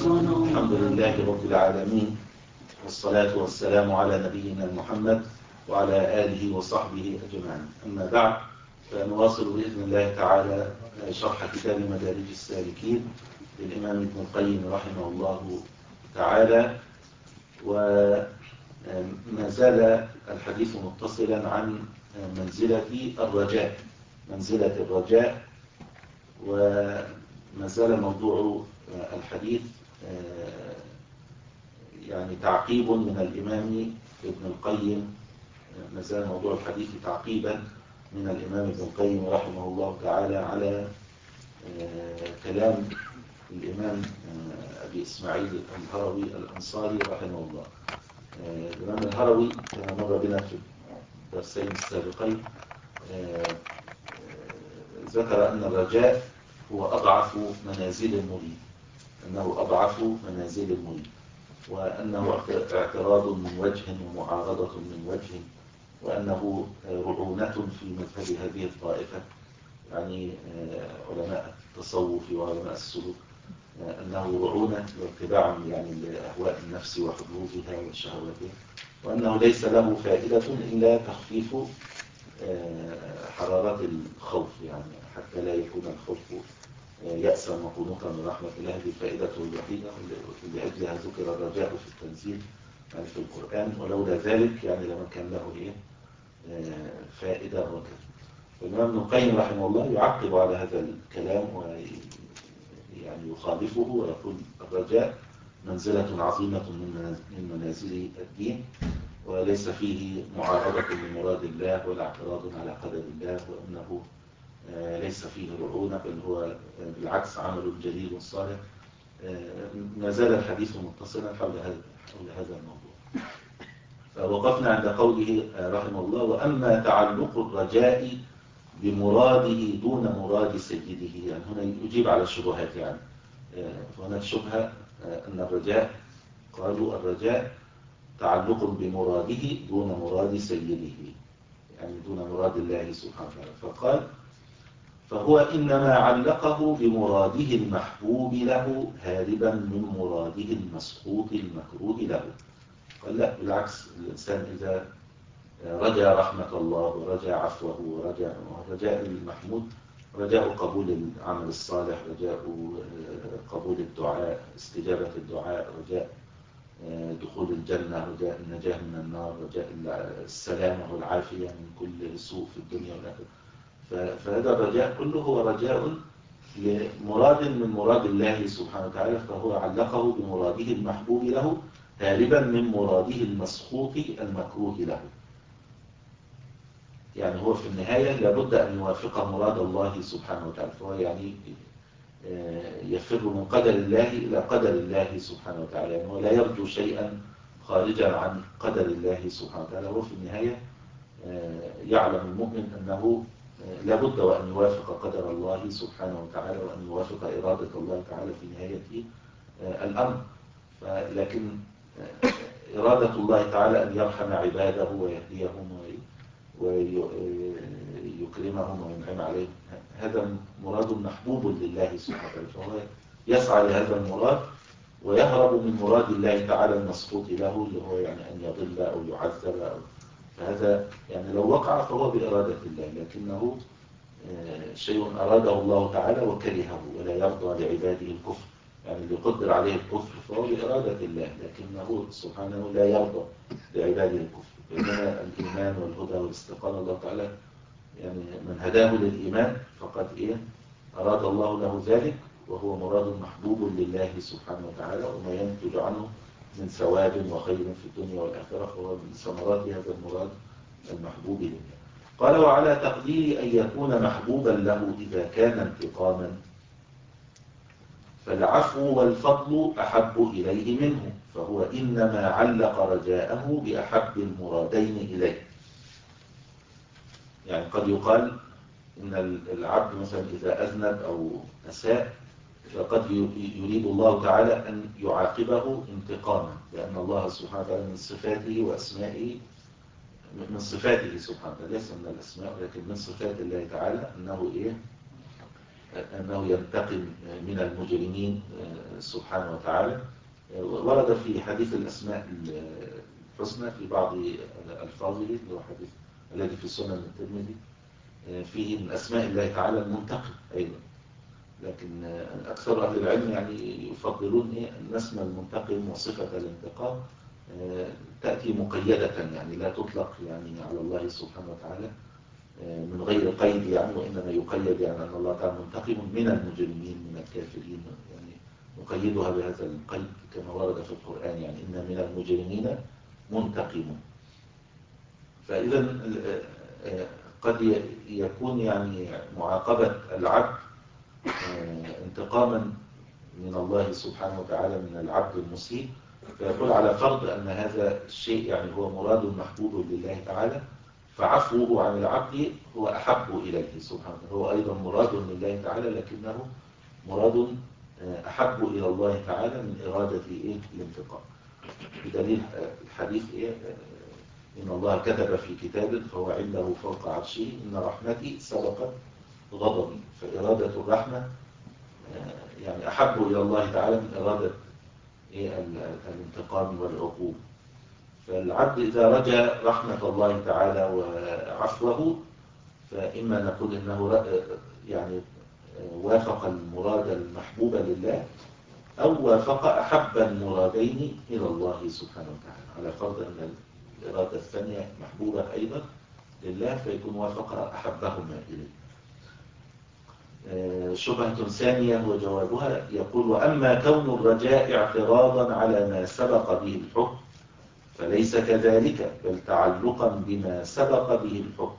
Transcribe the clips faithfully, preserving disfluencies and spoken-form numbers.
الحمد لله رب العالمين، والصلاة والسلام على نبينا محمد وعلى آله وصحبه أجمعين. أما بعد، فنواصل بإذن الله تعالى شرح كتاب مدارج السالكين للإمام ابن القيم رحمه الله تعالى. وما زال الحديث متصلا عن منزلة الرجاء منزلة الرجاء وما زال موضوع الحديث يعني تعقيب من الإمام ابن القيم ما زال موضوع الحديث تعقيبا من الإمام ابن القيم رحمه الله تعالى على كلام الإمام أبي إسماعيل الهروي الأنصاري رحمه الله. الإمام الهروي كما مر بنا في الدرسين السابقين ذكر أن الرجاء هو أضعف منازل المريد أنه أضعف منازل المريد وأنه اعتراض من وجه ومعارضة من وجه، وأنه رعونة في مذهب هذه الطائفة، يعني علماء التصوف وعلماء السلوك، أنه رعونة واتباع يعني لأهواء النفس وحظوظها وشهواتها، وأنه ليس له فائدة إلا تخفيف حرارة الخوف، يعني حتى لا يكون الخوف يأسا وقنوطا من رحمة الله. هذه فائدته الوحيدة لأجلها ذكر الرجاء في التنزيل يعني في القرآن، ولولا ذلك يعني لما كان له إيه فائدة وكذا. والإمام ابن القيم رحمه الله يعقب على هذا الكلام ويعني يخالفه ويقول الرجاء منزلة عظيمة من منازل الدين، وليس فيه معارضة لمراد الله ولا اعتراض على قدر الله، وأنه ليس فيه رعونة، بل هو بالعكس عمل جليل صالح. ما زال الحديث متصلا حول هذا الموضوع. فوقفنا عند قوله رحمه الله: وأما تعلق الرجاء بمراده دون مراد سيده، يعني هنا يجيب على الشبهات. يعني فهناك شبهة أن الرجاء، قالوا الرجاء تعلق بمراده دون مراد سيده، يعني دون مراد الله سبحانه وتعالى. فقال: فهو إنما علقه بمراده المحبوب له هاربا من مراده المسخوط المكروه له. قال لا، بالعكس، الإنسان إذا رجى رحمة الله ورجى عفوه ورجى رجاء المحمود، رجاء قبول العمل الصالح، رجاء قبول الدعاء، استجابة الدعاء، رجاء دخول الجنة، رجاء النجاة من النار، رجاء السلامة والعافية من كل سوء في الدنيا والآخرة. فهذا الرجاء كله هو رجاء لمراد من مراد الله سبحانه وتعالى، فهو علقه بمراده المحبوب له هاربا من مراده المسخوط المكروه له. يعني هو في النهاية لابد أن يوافق مراد الله سبحانه وتعالى، فهو يعني يفر من قدر الله إلى قدر الله سبحانه وتعالى، يعني هو لا يرجو شيئا خارجا عن قدر الله سبحانه وتعالى. هو في النهاية يعلم المؤمن أنه لابد وأن يوافق قدر الله سبحانه وتعالى، وأن يوافق إرادة الله تعالى في نهاية الأمر. لكن إرادة الله تعالى أن يرحم عباده ويهديهم ويكرمهم وينعم عليهم، هذا مراد محبوب لله سبحانه وتعالى، فهو يسعى لهذا المراد ويهرب من مراد الله تعالى المسخوط له، اللي هو يعني أن يضل أو يعذب أو فهذا يعني لو وقع فهو بإرادة الله، لكنه شيء أراده الله تعالى وكرهه ولا يرضى لعباده الكفر. يعني اللي قدر عليه الكفر فهو بإرادة الله، لكنه سبحانه لا يرضى لعباده الكفر. بينما الإيمان والهدى والاستقامة الله تعالى يعني من هداه للإيمان فقد إيه أراد الله له ذلك، وهو مراد محبوب لله سبحانه وتعالى، وما ينتج عنه من ثواب وخير في الدنيا والآخرة فهو من ثمرات هذا المراد المحبوب لله. قال: وعلى تقدير أن يكون محبوبا له إذا كان انتقاما، فالعفو والفضل أحب إليه منه، فهو إنما علق رجاءه بأحب المرادين إليه. يعني قد يقال إن العبد مثلا إذا أذنب أو أساء فقد يريد الله تعالى أن يعاقبه انتقاما، لأن الله سبحانه وتعالى من صفاته وأسمائه من صفاته سبحانه وتعالى، ليس من الأسماء ولكن من صفات الله تعالى أنه إيه أنه ينتقم من المجرمين سبحانه وتعالى. ورد في حديث الأسماء الحسنى في بعض ألفاظه، اللي هو حديث الذي في سنن الترمذي، فيه من أسماء الله تعالى المنتقم أيضا. لكن أكثر أهل العلم يعني يفضلون إيه أن اسم المنتقم وصفة الانتقام تأتي مقيدة، يعني لا تطلق يعني على الله سبحانه وتعالى من غير قيد يعني، وإنما يقيد يعني أن الله تعالى منتقم من المجرمين من الكافرين، يعني نقيدها بهذا القيد كما ورد في القرآن، يعني إن من المجرمين منتقمون. فإذا قد يكون يعني معاقبة العبد انتقاما من الله سبحانه وتعالى من العبد المسيء، فيقول على فرض أن هذا الشيء يعني هو مراد محبوب لله تعالى، فعفوه عن العبد هو أحب إليه سبحانه، هو أيضا مراد لله تعالى لكنه مراد أحب إلى الله تعالى من إرادة إيه الانتقام. بدليل الحديث إيه إن الله كتب في كتاب فهو عنده فوق عرشه إن رحمتي سبقت غضبي، فإرادة الرحمة يعني أحب إلى الله تعالى من إرادة إيه الانتقام والعقوبة. فالعبد إذا رجى رحمة الله تعالى وعفوه، فإما نقول إنه يعني وافق المراد المحبوب لله، أو وافق أحب المرادين إلى الله سبحانه وتعالى، على فرض أن الإرادة الثانية محبوبة أيضا لله، فيكون وافق أحبهما إليه. شبهة ثانية وجوابها يقول: وأما كون الرجاء اعتراضا على ما سبق به الحكم فليس كذلك، بل تعلقا بما سبق به الحكم،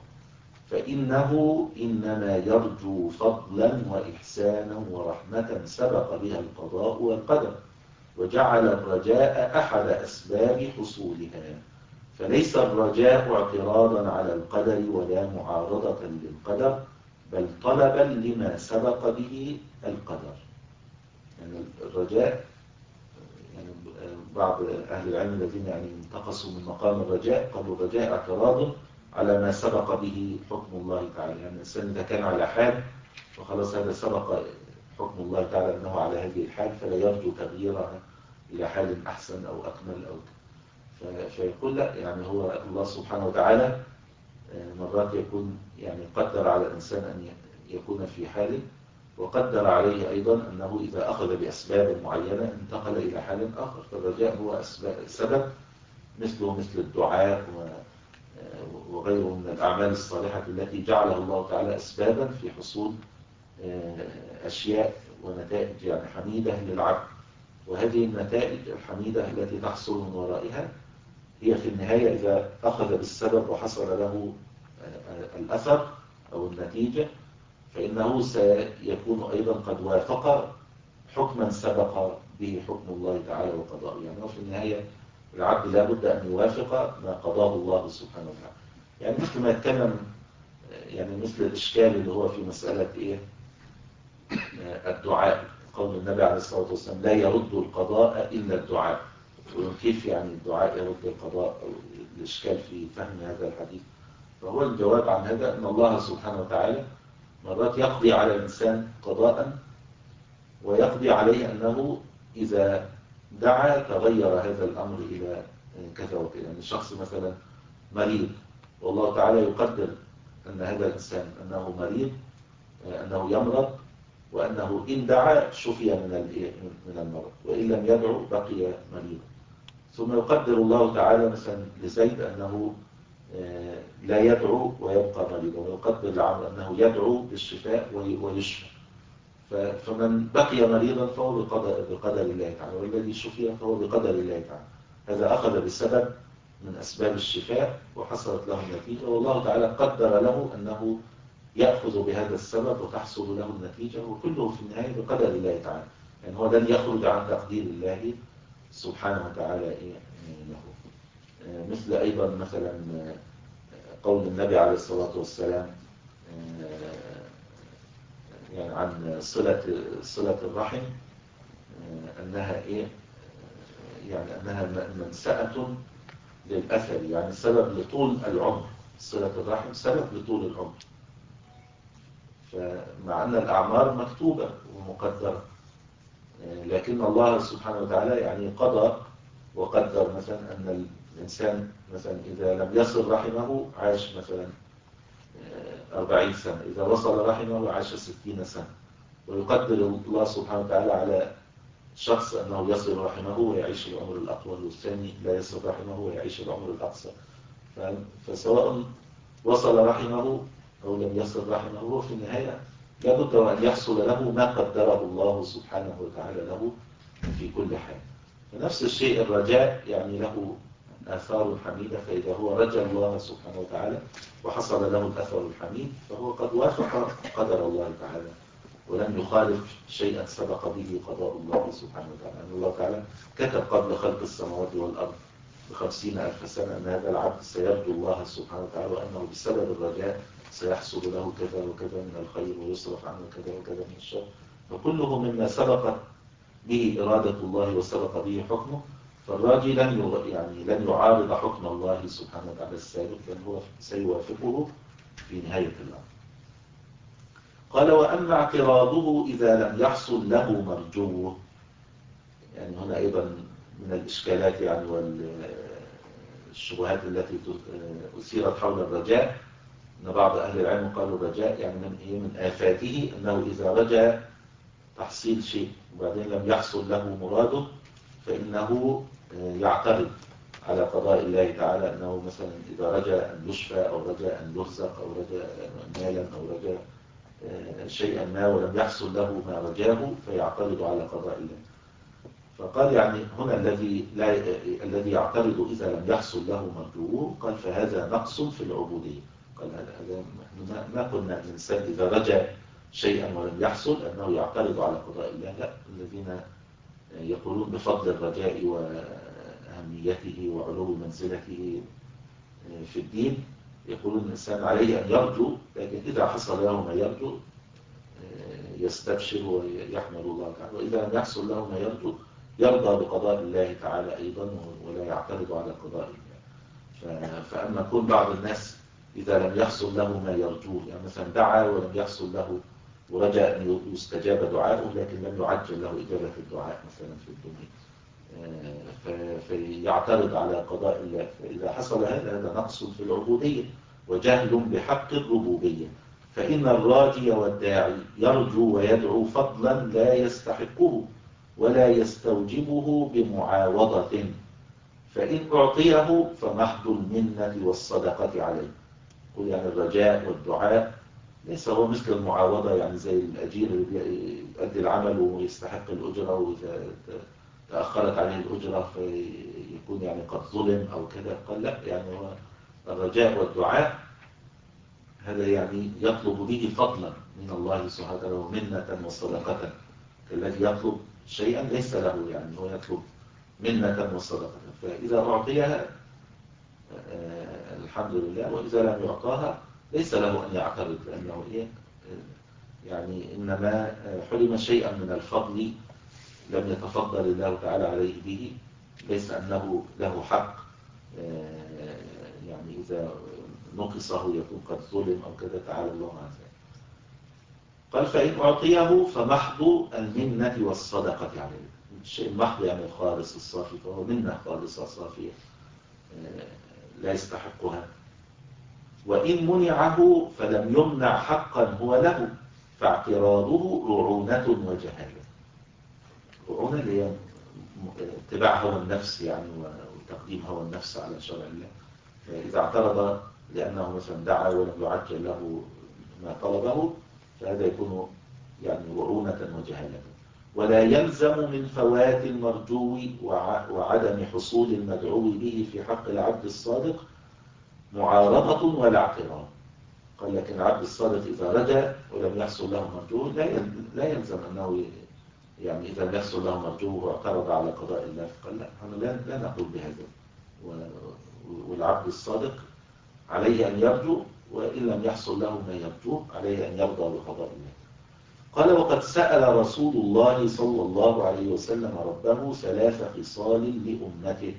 فإنه إنما يرجو فضلا وإحسانا ورحمة سبق بها القضاء والقدر، وجعل الرجاء أحد أسباب حصولها، فليس الرجاء اعتراضا على القدر ولا معارضة للقدر، بل طلبا لما سبق به القدر. يعني الرجاء يعني بعض أهل العلم الذين يعني انتقصوا من مقام الرجاء قالوا الرجاء اعتراض على ما سبق به حكم الله تعالى، يعني الإنسان إذا كان على حال وخلاص هذا سبق حكم الله تعالى أنه على هذه الحال، فلا يرجو تغييرها إلى حال أحسن أو أكمل أو فيقول لا، يعني هو الله سبحانه وتعالى مرات يكون يعني قدر على الإنسان أن يكون في حال، وقدر عليه أيضا أنه إذا أخذ بأسباب معينة انتقل إلى حال آخر. فالرجاء هو سبب مثله مثل الدعاء وغيره من الأعمال الصالحة التي جعلها الله تعالى أسبابا في حصول أشياء ونتائج يعني حميدة للعبد. وهذه النتائج الحميدة التي تحصل من ورائها هي في النهاية إذا أخذ بالسبب وحصل له الأثر أو النتيجة، فإنه سيكون أيضا قد وافق حكما سبق به حكم الله تعالى وقضاءه. يعني في النهاية العبد لا بد أن يوافق ما قضاه الله سبحانه وتعالى. يعني مثل ما يتكلم يعني مثل الإشكال اللي هو في مسألة إيه الدعاء، قول النبي عليه الصلاة والسلام لا يرد القضاء إلا الدعاء، وكيف يعني الدعاء يرد القضاء، أو الإشكال في فهم هذا الحديث. فهو الجواب عن هذا أن الله سبحانه وتعالى مرات يقضي على الإنسان قضاء، ويقضي عليه أنه إذا دعا تغير هذا الأمر إلى كذا وكذا. يعني الشخص مثلا مريض، والله تعالى يقدر أن هذا الإنسان أنه مريض، أنه يمرض، وأنه إن دعا شفي من من المرض، وإن لم يدعو بقي مريضا. ثم يقدر الله تعالى مثلا لزيد أنه لا يدعو ويبقى مريضا، ويقدر لعمرو أنه يدعو بالشفاء ويشفى. فمن بقي مريضا فهو بقدر, بقدر الله تعالى، والذي شفي فهو بقدر الله تعالى. هذا أخذ بالسبب من أسباب الشفاء وحصلت له النتيجة، والله تعالى قدر له أنه يأخذ بهذا السبب وتحصل له النتيجة، وكله في النهاية بقدر الله تعالى. يعني هو لن يخرج عن تقدير الله سبحانه وتعالى له. مثل أيضا مثلا قول النبي عليه الصلاة والسلام يعني عن صلة صلة الرحم أنها إيه يعني أنها منسأة للأثر، يعني سبب لطول العمر. صلة الرحم سبب لطول العمر. فمع أن الأعمار مكتوبة ومقدرة، لكن الله سبحانه وتعالى يعني قضى وقدر مثلا أن الإنسان مثلا إذا لم يصل رحمه عاش مثلا أربعين سنة، إذا وصل رحمه عاش ستين سنة. ويقدر الله سبحانه وتعالى على شخص أنه يصل رحمه ويعيش العمر الأطول، والثاني لا يصل رحمه ويعيش العمر الأقصر. فسواء وصل رحمه أو لم يصل رحمه، هو في النهاية لابد أن يحصل له ما قدره الله سبحانه وتعالى له في كل حال. فنفس الشيء الرجاء يعني له آثار حميدة، فإذا هو رجى الله سبحانه وتعالى وحصل له الأثر الحميد فهو قد وافق قدر الله تعالى ولم يخالف شيئا سبق به قضاء الله سبحانه وتعالى. أن الله تعالى كتب قبل خلق السماوات والأرض بخمسين ألف سنة أن هذا العبد سيرجو الله سبحانه وتعالى، وأنه بسبب الرجاء سيحصل له كذا وكذا من الخير ويصرف عنه كذا وكذا من الشر، فكله مما سبقت به إرادة الله وسبق به حكمه. فالراجي لن يعني لن يعارض حكم الله سبحانه وتعالى السابق، بل هو سيوافقه في نهاية الأمر. قال: وأما اعتراضه إذا لم يحصل له مرجوه. يعني هنا أيضا من الإشكالات يعني والشبهات التي أثيرت حول الرجاء، أن بعض أهل العلم قالوا الرجاء يعني من إيه من آفاته أنه إذا رجى تحصيل شيء وبعدين لم يحصل له مراده فإنه يعترض على قضاء الله تعالى، أنه مثلا إذا رجى أن يشفى أو رجى أن يرزق أو رجى مالا أو رجى شيئا ما ولم يحصل له ما رجاه فيعترض على قضاء الله. فقال يعني هنا الذي لا الذي يعترض إذا لم يحصل له مرجوه، قال فهذا نقص في العبودية. قال هذا ما قلنا الإنسان إذا رجى شيئا ولم يحصل أنه يعترض على قضاء الله، لا. الذين يقولون بفضل الرجاء وأهميته وعلو منزلته في الدين يقولون الإنسان عليه أن يرجو، لكن إذا حصل له ما يرجو يستبشر ويحمد الله تعالى، وإذا لم يحصل له ما يرجو يرضى بقضاء الله تعالى أيضا ولا يعترض على قضاء الله. فأما كل بعض الناس إذا لم يحصل له ما يرجوه، يعني مثلا دعا ولم يحصل له ورجى أن يستجاب دعاؤه لكن لم يعجل له إجابة الدعاء مثلا في الدنيا، فيعترض على قضاء الله. فإذا حصل هذا هذا نقص في العبودية وجهل بحق الربوبية. فإن الراجي والداعي يرجو ويدعو فضلا لا يستحقه ولا يستوجبه بمعاوضة، فإن أعطيه فمحض المنة والصدقة عليه. قل يعني الرجاء والدعاء ليس هو مثل المعاوضة، يعني زي الأجير اللي يؤدي العمل ويستحق الأجرة وإذا تأخرت عليه الأجرة فيكون يعني قد ظلم أو كذا. قال لا، يعني هو الرجاء والدعاء هذا يعني يطلب به فضلا من الله سبحانه وتعالى ومنة وصدقة، الذي يطلب شيئا ليس له، يعني هو يطلب منة وصدقة، فإذا أعطيها آه الحمد لله، وإذا لم يعطاها ليس له أن يعترض، لأنه إيه يعني إنما حرم شيئا من الفضل لم يتفضل الله تعالى عليه به، ليس أنه له حق آه يعني إذا نقصه يكون قد ظلم أو كذا، تعالى الله عن ذلك. قال فإن أعطيه فمحض المنة والصدقة عليه. الشيء المحض يعني الخالص الصافي، فهو منة خالصة صافية لا يستحقها. وإن منعه فلم يمنع حقا هو له، فاعتراضه رعونة وجهالة. رعونة اللي هي اتباع هوى النفس يعني وتقديم هوى النفس على شرع الله. إذا اعترض لأنه مثلا دعا ولم يعجل له ما طلبه فهذا يكون يعني رعونة وجهالة. ولا يلزم من فوات المرجو وعدم حصول المدعو به في حق العبد الصادق معارضة ولا اعتراض. قال لكن العبد الصادق إذا رجى ولم يحصل له مرجوه لا يلزم أنه يعني إذا لم يحصل له مرجوه واعترض على قضاء الله، قال لا، لا, لا نقول بهذا. والعبد الصادق عليه أن يرجو، وإن لم يحصل له ما يرجوه عليه أن يرضى بقضاء الله. قال وقد سأل رسول الله صلى الله عليه وسلم ربه ثلاث خصال لأمته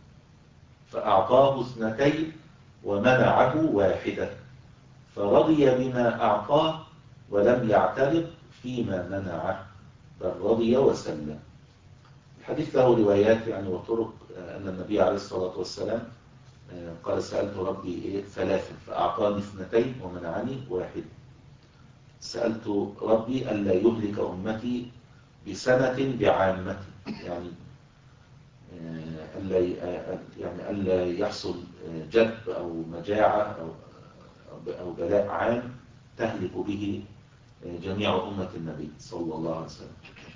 فأعطاه اثنتين ومنعه واحدة، فرضي بما أعطاه ولم يعترض فيما منعه بل رضي وسلم. الحديث له روايات يعني وطرق، أن النبي عليه الصلاة والسلام قال سألت ربي إيه ثلاثة فأعطاني اثنتين ومنعني واحد. سألت ربي ألا يهلك أمتي بسنة بعامة، يعني ألا يعني ألا يحصل جد أو مجاعة أو أو بلاء عام تهلك به جميع أمة النبي صلى الله عليه وسلم،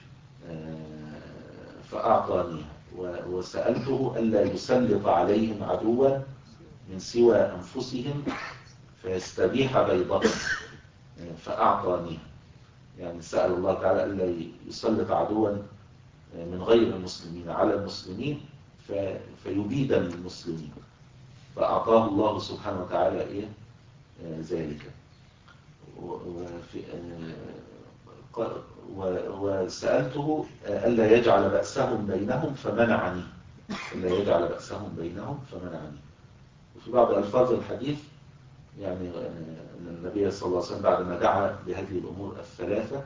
فأعطانيها. وسألته ألا يسلط عليهم عدوا من سوى أنفسهم فيستبيح بيضتهم، فأعطانيها. يعني سأل الله تعالى ألا يسلط عدوا من غير المسلمين على المسلمين فيبيد المسلمين، فأعطاه الله سبحانه وتعالى إيه ذلك. وسألته ألا يجعل بأسهم بينهم فمنعني، ألا يجعل بأسهم بينهم فمنعني. وفي بعض ألفاظ الحديث يعني أن النبي صلى الله عليه وسلم بعد ما دعا بهذه الأمور الثلاثة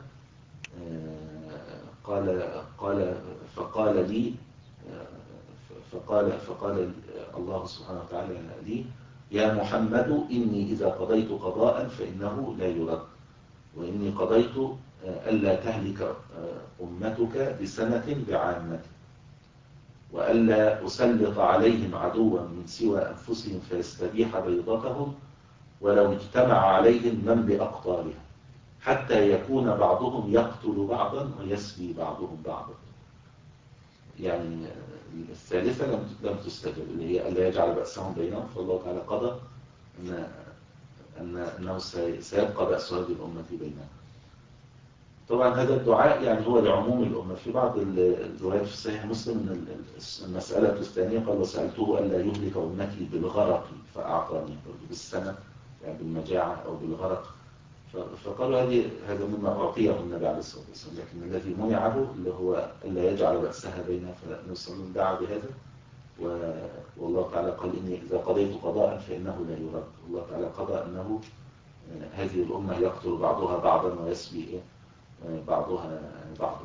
قال قال فقال لي فقال فقال الله سبحانه وتعالى لي يا محمد إني إذا قضيت قضاء فإنه لا يرد، وإني قضيت ألا تهلك أمتك بسنة بعامة، وألا أسلط عليهم عدوا من سوى أنفسهم فيستبيح بيضتهم ولو اجتمع عليهم من بأقطارها حتى يكون بعضهم يقتل بعضا ويسبي بعضهم بعضا. يعني الثالثة لم لم تستجب، اللي هي ألا يجعل بأسهم بينهم، فالله تعالى قضى أن أن أنه سيبقى بأس هذه الأمة بينهم. طبعا هذا الدعاء يعني هو لعموم الأمة. في بعض الروايات في صحيح مسلم المسألة الثانية قال وسألته ألا يهلك أمتي بالغرق فأعطاني، بالسنة يعني بالمجاعة أو بالغرق، فقالوا هذه هذا مما أعطيه النبي عليه الصلاة والسلام، لكن الذي منعه اللي هو ألا يجعل بأسها بينها، فالنبي صلى الله عليه وسلم دعا بهذا. والله تعالى قال إني إذا قضيت قضاء فإنه لا يرد. الله تعالى قضى أنه هذه الأمة يقتل بعضها بعضا ويسبي بعضها بعضا،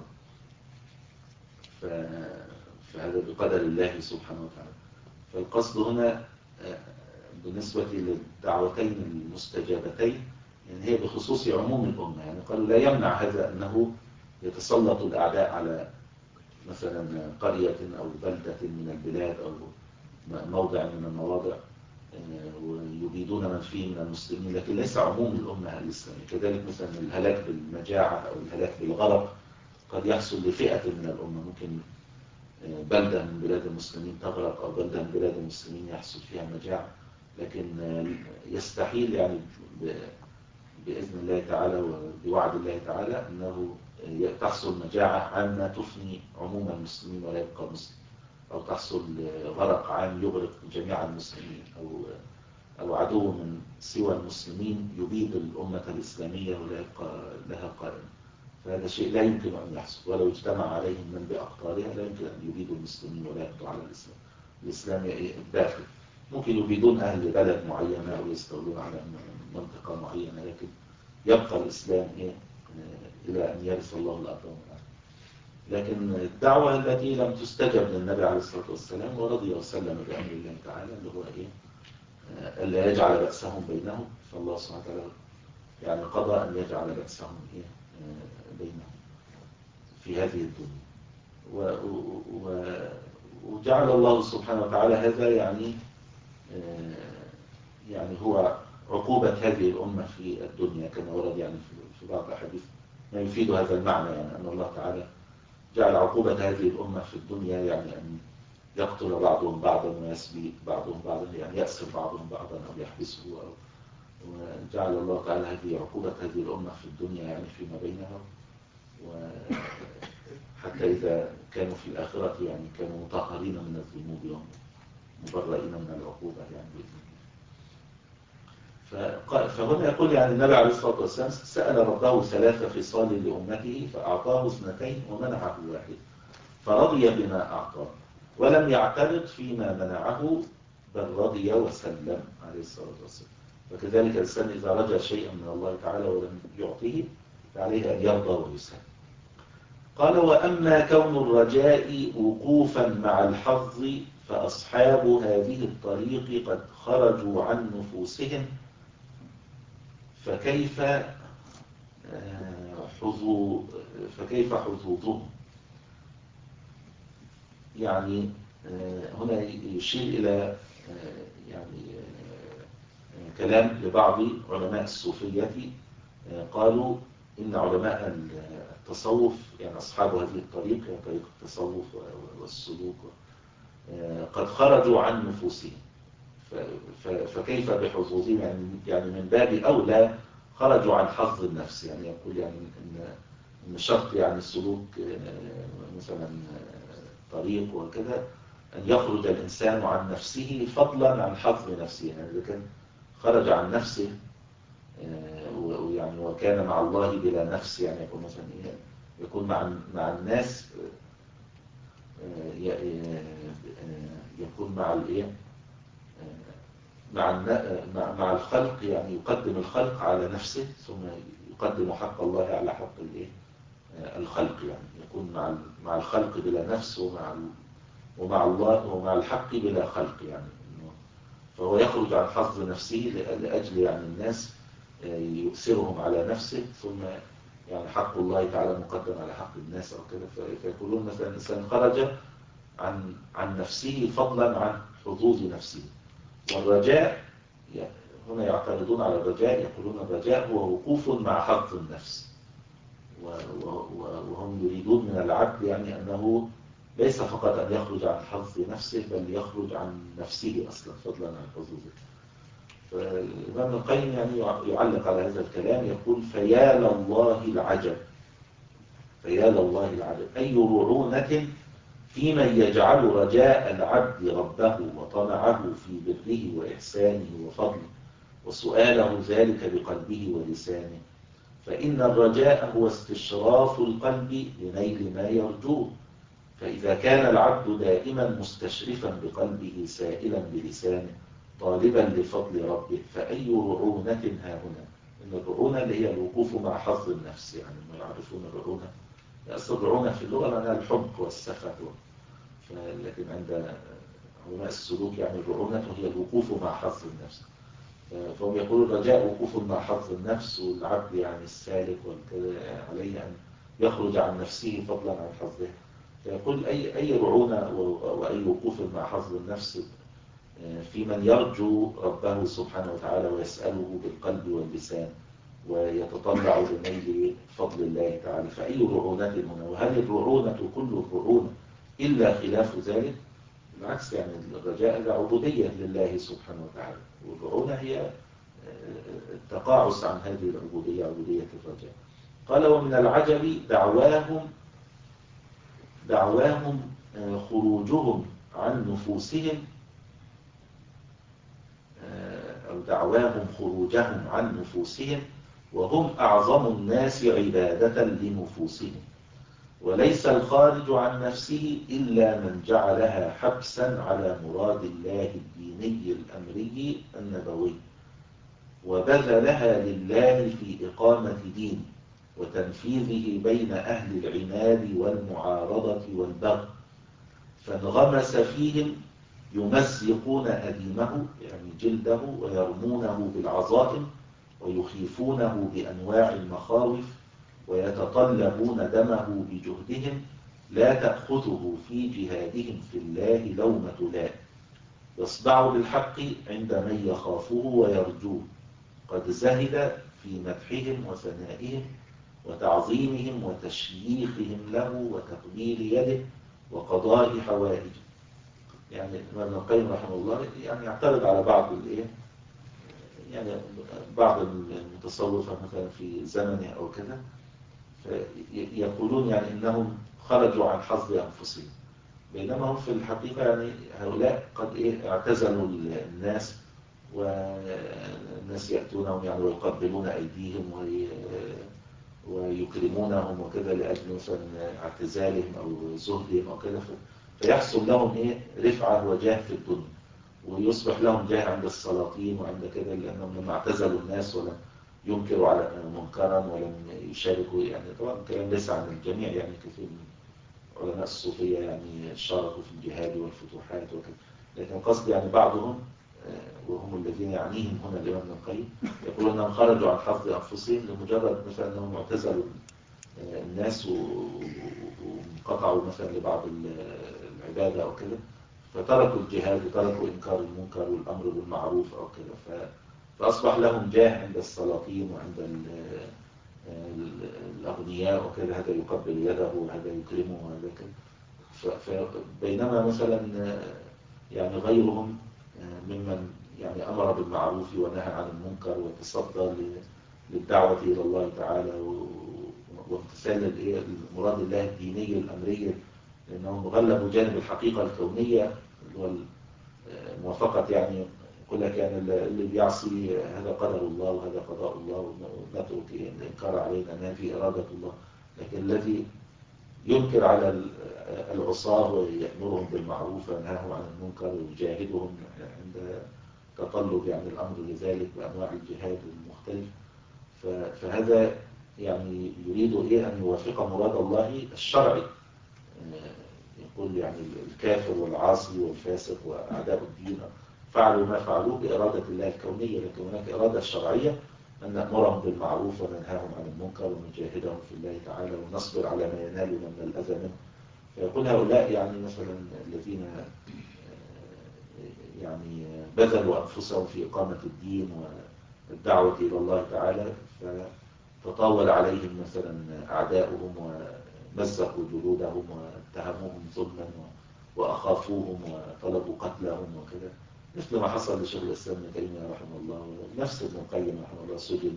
فهذا بقدر الله سبحانه وتعالى. فالقصد هنا بالنسبة للدعوتين المستجابتين يعني هي بخصوص عموم الأمة. يعني قالوا لا يمنع هذا أنه يتسلط الأعداء على مثلا قرية أو بلدة من البلاد أو موضع من المواضع ويبيدون من فيه من المسلمين، لكن ليس عموم الأمة الإسلامية. كذلك مثلا الهلاك بالمجاعة أو الهلاك بالغرق قد يحصل لفئة من الأمة، ممكن بلدة من بلاد المسلمين تغرق أو بلدة من بلاد المسلمين يحصل فيها مجاعة، لكن يستحيل يعني بإذن الله تعالى وبوعد الله تعالى أنه تحصل مجاعة عامة تفني عموم المسلمين ولا يبقى مسلم، أو تحصل غرق عام يغرق جميع المسلمين، أو أو عدو من سوى المسلمين يبيد الأمة الإسلامية ولا يبقى لها قائم. فهذا شيء لا يمكن أن يحصل، ولو اجتمع عليهم من بأقطارها لا يمكن أن يبيدوا المسلمين ولا يقضوا على الإسلام. الإسلام الداخل ممكن يبيدون أهل بلد معينة أو يستولون على منطقة معينة، لكن يبقى الإسلام إلى أن يرث الله الأرض والأرض. لكن الدعوة التي لم تستجب للنبي عليه الصلاة والسلام ورضي وسلم بأمر الله تعالى اللي هو إيه ألا يجعل بأسهم بينهم، فالله سبحانه وتعالى يعني قضى أن يجعل بأسهم إيه بينهم في هذه الدنيا. و و وجعل الله سبحانه وتعالى هذا يعني يعني هو عقوبة هذه الأمة في الدنيا كما ورد يعني في بعض الأحاديث ما يفيد هذا المعنى، يعني أن الله تعالى جعل عقوبة هذه الأمة في الدنيا يعني أن يقتل بعضهم بعضا ويسبي بعضهم بعضا، يعني يأسر بعضهم بعضا أو يحبسه، أو وجعل الله تعالى هذه عقوبة هذه الأمة في الدنيا يعني فيما بينها، وحتى إذا كانوا في الآخرة يعني كانوا مطهرين من الذنوب ومبرئين من العقوبة يعني بإذن الله. فهنا يقول يعني النبي عليه الصلاة والسلام سأل ربه ثلاث خصال لأمته فأعطاه اثنتين ومنعه واحد، فرضي بما أعطاه ولم يعترض فيما منعه بل رضي وسلم عليه الصلاة والسلام. وكذلك الإنسان إذا رجى شيئا من الله تعالى ولم يعطيه فعليه أن يرضى ويسلم. قال وأما كون الرجاء وقوفا مع الحظ فأصحاب هذه الطريق قد خرجوا عن نفوسهم، فكيف حظوظ فكيف حظوظهم؟ يعني هنا يشير إلى يعني كلام لبعض علماء الصوفية، قالوا إن علماء التصوف يعني أصحاب هذه الطريق يعني طريق التصوف والسلوك قد خرجوا عن نفوسهم، فكيف بحظوظهم؟ يعني من باب أولى خرجوا عن حظ النفس. يعني يقول يعني إن إن شرط يعني السلوك مثلا طريق وكذا أن يخرج الإنسان عن نفسه فضلا عن حظ نفسه. يعني إذا كان خرج عن نفسه ويعني وكان مع الله بلا نفس، يعني يكون مثلا إيه يكون مع مع الناس يكون مع الإيه مع مع الخلق، يعني يقدم الخلق على نفسه ثم يقدم حق الله على حق الإيه الخلق. يعني يكون مع مع الخلق بلا نفس ومع ومع الله ومع الحق بلا خلق. يعني فهو يخرج عن حظ نفسه لأجل يعني الناس يؤثرهم على نفسه، ثم يعني حق الله تعالى مقدم على حق الناس أو كده. فيقولون مثلا الإنسان خرج عن عن نفسه فضلا عن حظوظ نفسه. والرجاء هنا يعترضون على الرجاء، يقولون الرجاء هو وقوف مع حظ النفس، وهم يريدون من العبد يعني أنه ليس فقط أن يخرج عن حظ نفسه بل يخرج عن نفسه أصلا فضلا عن حظوظه. فالإمام القيم يعني يعلق على هذا الكلام يقول فيا لله العجب، فيا لله العجب أي رعونة في من يجعل رجاء العبد ربه وطمعه في بره وإحسانه وفضله وسؤاله ذلك بقلبه ولسانه. فإن الرجاء هو استشراف القلب لنيل ما يرجوه، فإذا كان العبد دائما مستشرفا بقلبه سائلا بلسانه طالبا لفضل ربه فأي رعونة ها هنا؟ إن الرعونة اللي هي الوقوف مع حظ النفس، يعني ما يعرفون الرعونة أصل الرعونة في اللغة معناها الحب والسفه، لكن عند علماء السلوك يعني الرعونة هي الوقوف مع حظ النفس. فهم يقولون الرجاء وقوف مع حظ النفس، والعبد يعني السالك عليه أن يخرج عن نفسه فضلا عن حظه. فيقول أي أي رعونة وأي وقوف مع حظ النفس في من يرجو ربه سبحانه وتعالى ويسأله بالقلب واللسان ويتطلع لنيل فضل الله تعالى، فأي رعونة هنا؟ وهل الرعونة كل الرعونة إلا خلاف ذلك؟ بالعكس، يعني الرجاء العبودية لله سبحانه وتعالى، والرعونة هي التقاعس عن هذه العبودية، عبودية الرجاء. قال ومن العجب دعواهم دعواهم خروجهم عن نفوسهم أو دعواهم خروجهم عن نفوسهم وهم أعظم الناس عبادة لنفوسهم، وليس الخارج عن نفسه إلا من جعلها حبسا على مراد الله الديني الأمري النبوي وبذلها لله في إقامة دينه وتنفيذه بين أهل العناد والمعارضة والبغي، فانغمس فيهم يمزقون أديمه يعني جلده ويرمونه بالعظائم ويخيفونه بأنواع المخاوف ويتطلبون دمه بجهدهم لا تأخذه في جهادهم في الله لومة لائم، يصدع بالحق عند من يخافه ويرجوه، قد زهد في مدحهم وثنائهم وتعظيمهم وتشييخهم له وتقبيل يده وقضاء حوائجه. يعني ابن القيم رحمه الله يعني يعترض على بعض الايه يعني بعض المتصوفة مثلا في زمنه او كذا، فيقولون يعني انهم خرجوا عن حظ انفسهم، بينما هم في الحقيقة يعني هؤلاء قد ايه اعتزلوا الناس، والناس يأتونهم يعني ويقبلون ايديهم ويكرمونهم وكذا لأجل مثلا اعتزالهم او زهدهم او كذا، فيحصل لهم ايه رفعة وجاه في الدنيا، ويصبح لهم جاه عند السلاطين وعند كده، لأنهم لما اعتزلوا الناس ولم ينكروا على منكرا ولم يشاركوا. يعني طبعا الكلام ليس عن الجميع، يعني كثير من علماء الصوفية يعني شاركوا في الجهاد والفتوحات وكذا، لكن قصد يعني بعضهم وهم الذين يعنيهم هنا الإمام ابن القيم يقولون أنهم خرجوا عن حظ أنفسهم لمجرد مثلا أنهم اعتزلوا الناس وانقطعوا مثلا لبعض العبادة أو كده، فتركوا الجهاد وتركوا إنكار المنكر والأمر بالمعروف أو كده، فأصبح لهم جاه عند السلاطين وعند الأغنياء وكذا، هذا يقبل يده وهذا يكرمه وهذا كذا. فبينما مثلا يعني غيرهم ممن يعني أمر بالمعروف ونهى عن المنكر وتصدى للدعوة إلى الله تعالى وامتثال مراد الله الدينية الأمرية، لأنهم غلبوا جانب الحقيقة الكونية والموافقة. يعني كل كان اللي بيعصي هذا قدر الله وهذا قضاء الله ونترك الإنكار علينا ما في إرادة الله، لكن الذي ينكر على العصاة ويأمرهم بالمعروف وينهاهم عن المنكر ويجاهدهم عند تطلب يعني الأمر لذلك بأنواع الجهاد المختلف، فهذا يعني يريد إيه أن يوافق مراد الله الشرعي. يقول يعني الكافر والعاصي والفاسق وأعداء الدين فعلوا ما فعلوه بإرادة الله الكونية، لكن هناك إرادة شرعية أن نأمرهم بالمعروف وننهاهم عن المنكر ونجاهدهم في الله تعالى ونصبر على ما ينالنا من الأذى منه. فيقول هؤلاء يعني مثلا الذين يعني بذلوا أنفسهم في إقامة الدين والدعوة إلى الله تعالى، فتطاول عليهم مثلا أعداؤهم ومزقوا جلودهم واتهموهم ظلما وأخافوهم وطلبوا قتلهم وكذا، مثل ما حصل لشيخ الإسلام ابن تيمية رحمه الله، ونفس ابن القيم رحمه الله سجن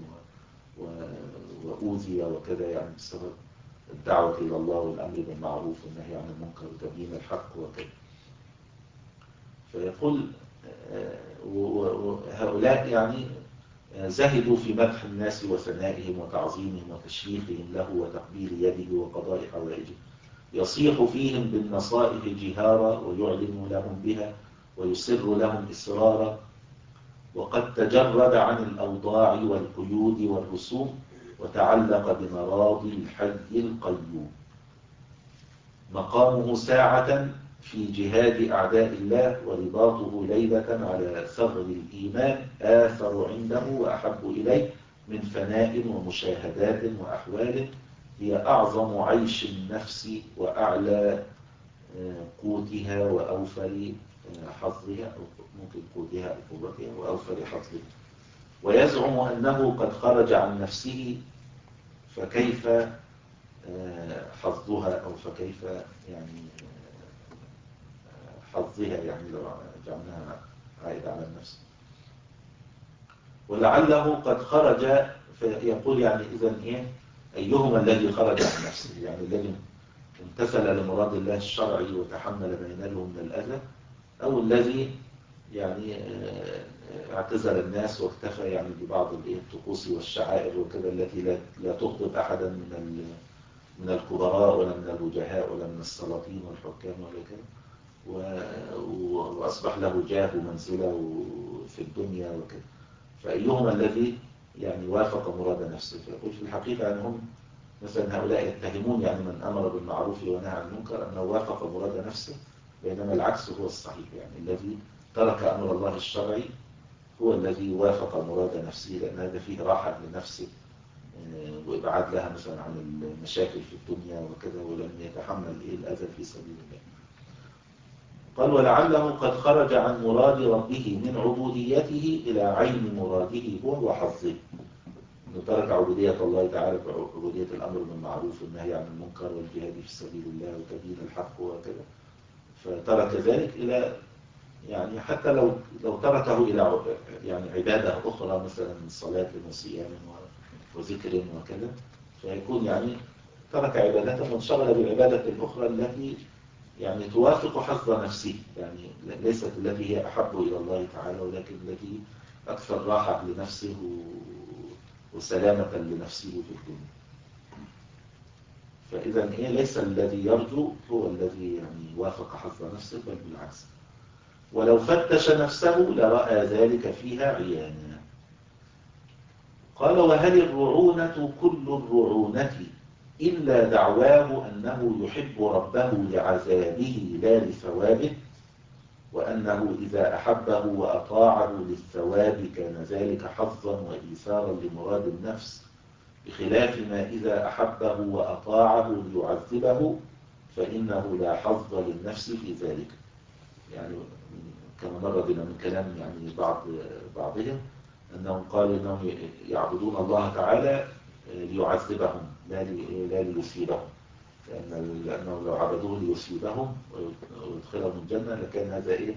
وأوذي وكذا، يعني بسبب الدعوة إلى الله والأمر بالمعروف والنهي عن المنكر وتبيين الحق وكذا. فيقول وهؤلاء يعني زهدوا في مدح الناس وثنائهم وتعظيمهم وتشريفهم له وتقبيل يده وقضاء حوائجه، يصيح فيهم بالنصائح جهارا ويعلن لهم بها ويسر لهم إسرارا، وقد تجرد عن الأوضاع والقيود والرسوم وتعلق بمراضي الحي القيوم. مقامه ساعة في جهاد أعداء الله ورباطه ليلة على ثغر الإيمان آثر عنده وأحب إليه من فناء ومشاهدات وأحوال هي أعظم عيش النفس وأعلى قوتها وأوفر حظها، أو ممكن قوتها أو قوتها وأوفر حظها. ويزعم أنه قد خرج عن نفسه فكيف حظها أو فكيف يعني حظها، يعني لو جعلناها عائدة على النفس. ولعله قد خرج، فيقول يعني إذن إيه أيهما الذي خرج عن نفسه، يعني الذي امتثل لمراد الله الشرعي وتحمل ما يناله من الأذى، أو الذي يعني اعتزل الناس واكتفى يعني ببعض الطقوس والشعائر وكذا التي لا لا تغضب أحدا من من الكبراء ولا من الوجهاء ولا من السلاطين والحكام ولا كذا، وأصبح له جاه ومنزلة في الدنيا وكذا. فأيهما الذي يعني وافق مراد نفسه؟ فيقول في الحقيقة أنهم مثلا هؤلاء يتهمون يعني من أمر بالمعروف ونهى عن المنكر أنه وافق مراد نفسه، بينما العكس هو الصحيح، يعني الذي ترك أمر الله الشرعي هو الذي وافق مراد نفسه، لأن هذا فيه راحة لنفسه وإبعاد لها مثلا عن المشاكل في الدنيا وكذا، ولم يتحمل الأذى في سبيل الله. قال ولعله قد خرج عن مراد ربه من عبوديته إلى عين مراده هو وحظه، أنه ترك عبودية الله تعالى بعبودية الأمر بالمعروف والنهي عن المنكر والجهاد في سبيل الله وتبيين الحق وكذا، فترك ذلك إلى يعني حتى لو لو تركه إلى يعني عبادة أخرى مثلا من صلاة وصيام وذكر وكذا، فيكون يعني ترك عبادته وانشغل بالعبادة الأخرى التي يعني توافق حظ نفسه، يعني ليست التي هي أحب إلى الله تعالى، ولكن التي أكثر راحة لنفسه وسلامة لنفسه في الدنيا. فإذا إيه ليس الذي يرجو هو الذي يعني وافق حظ نفسه، بل بالعكس. ولو فتش نفسه لرأى ذلك فيها عيانا. قال وهل الرعونة كل الرعونة إلا دعواه أنه يحب ربه لعذابه لا لثوابه، وأنه إذا أحبه وأطاعه للثواب كان ذلك حظا وإيثارا لمراد النفس، بخلاف ما إذا أحبه وأطاعه ليعذبه فإنه لا حظ للنفس في ذلك. يعني كما مر بنا من كلام يعني بعض بعضهم أنهم قالوا أنهم يعبدون الله تعالى ليعذبهم لا لا ليصيبهم، لأن لأنه لو عبدوه ليصيبهم ويدخلهم الجنة لكان هذا إيه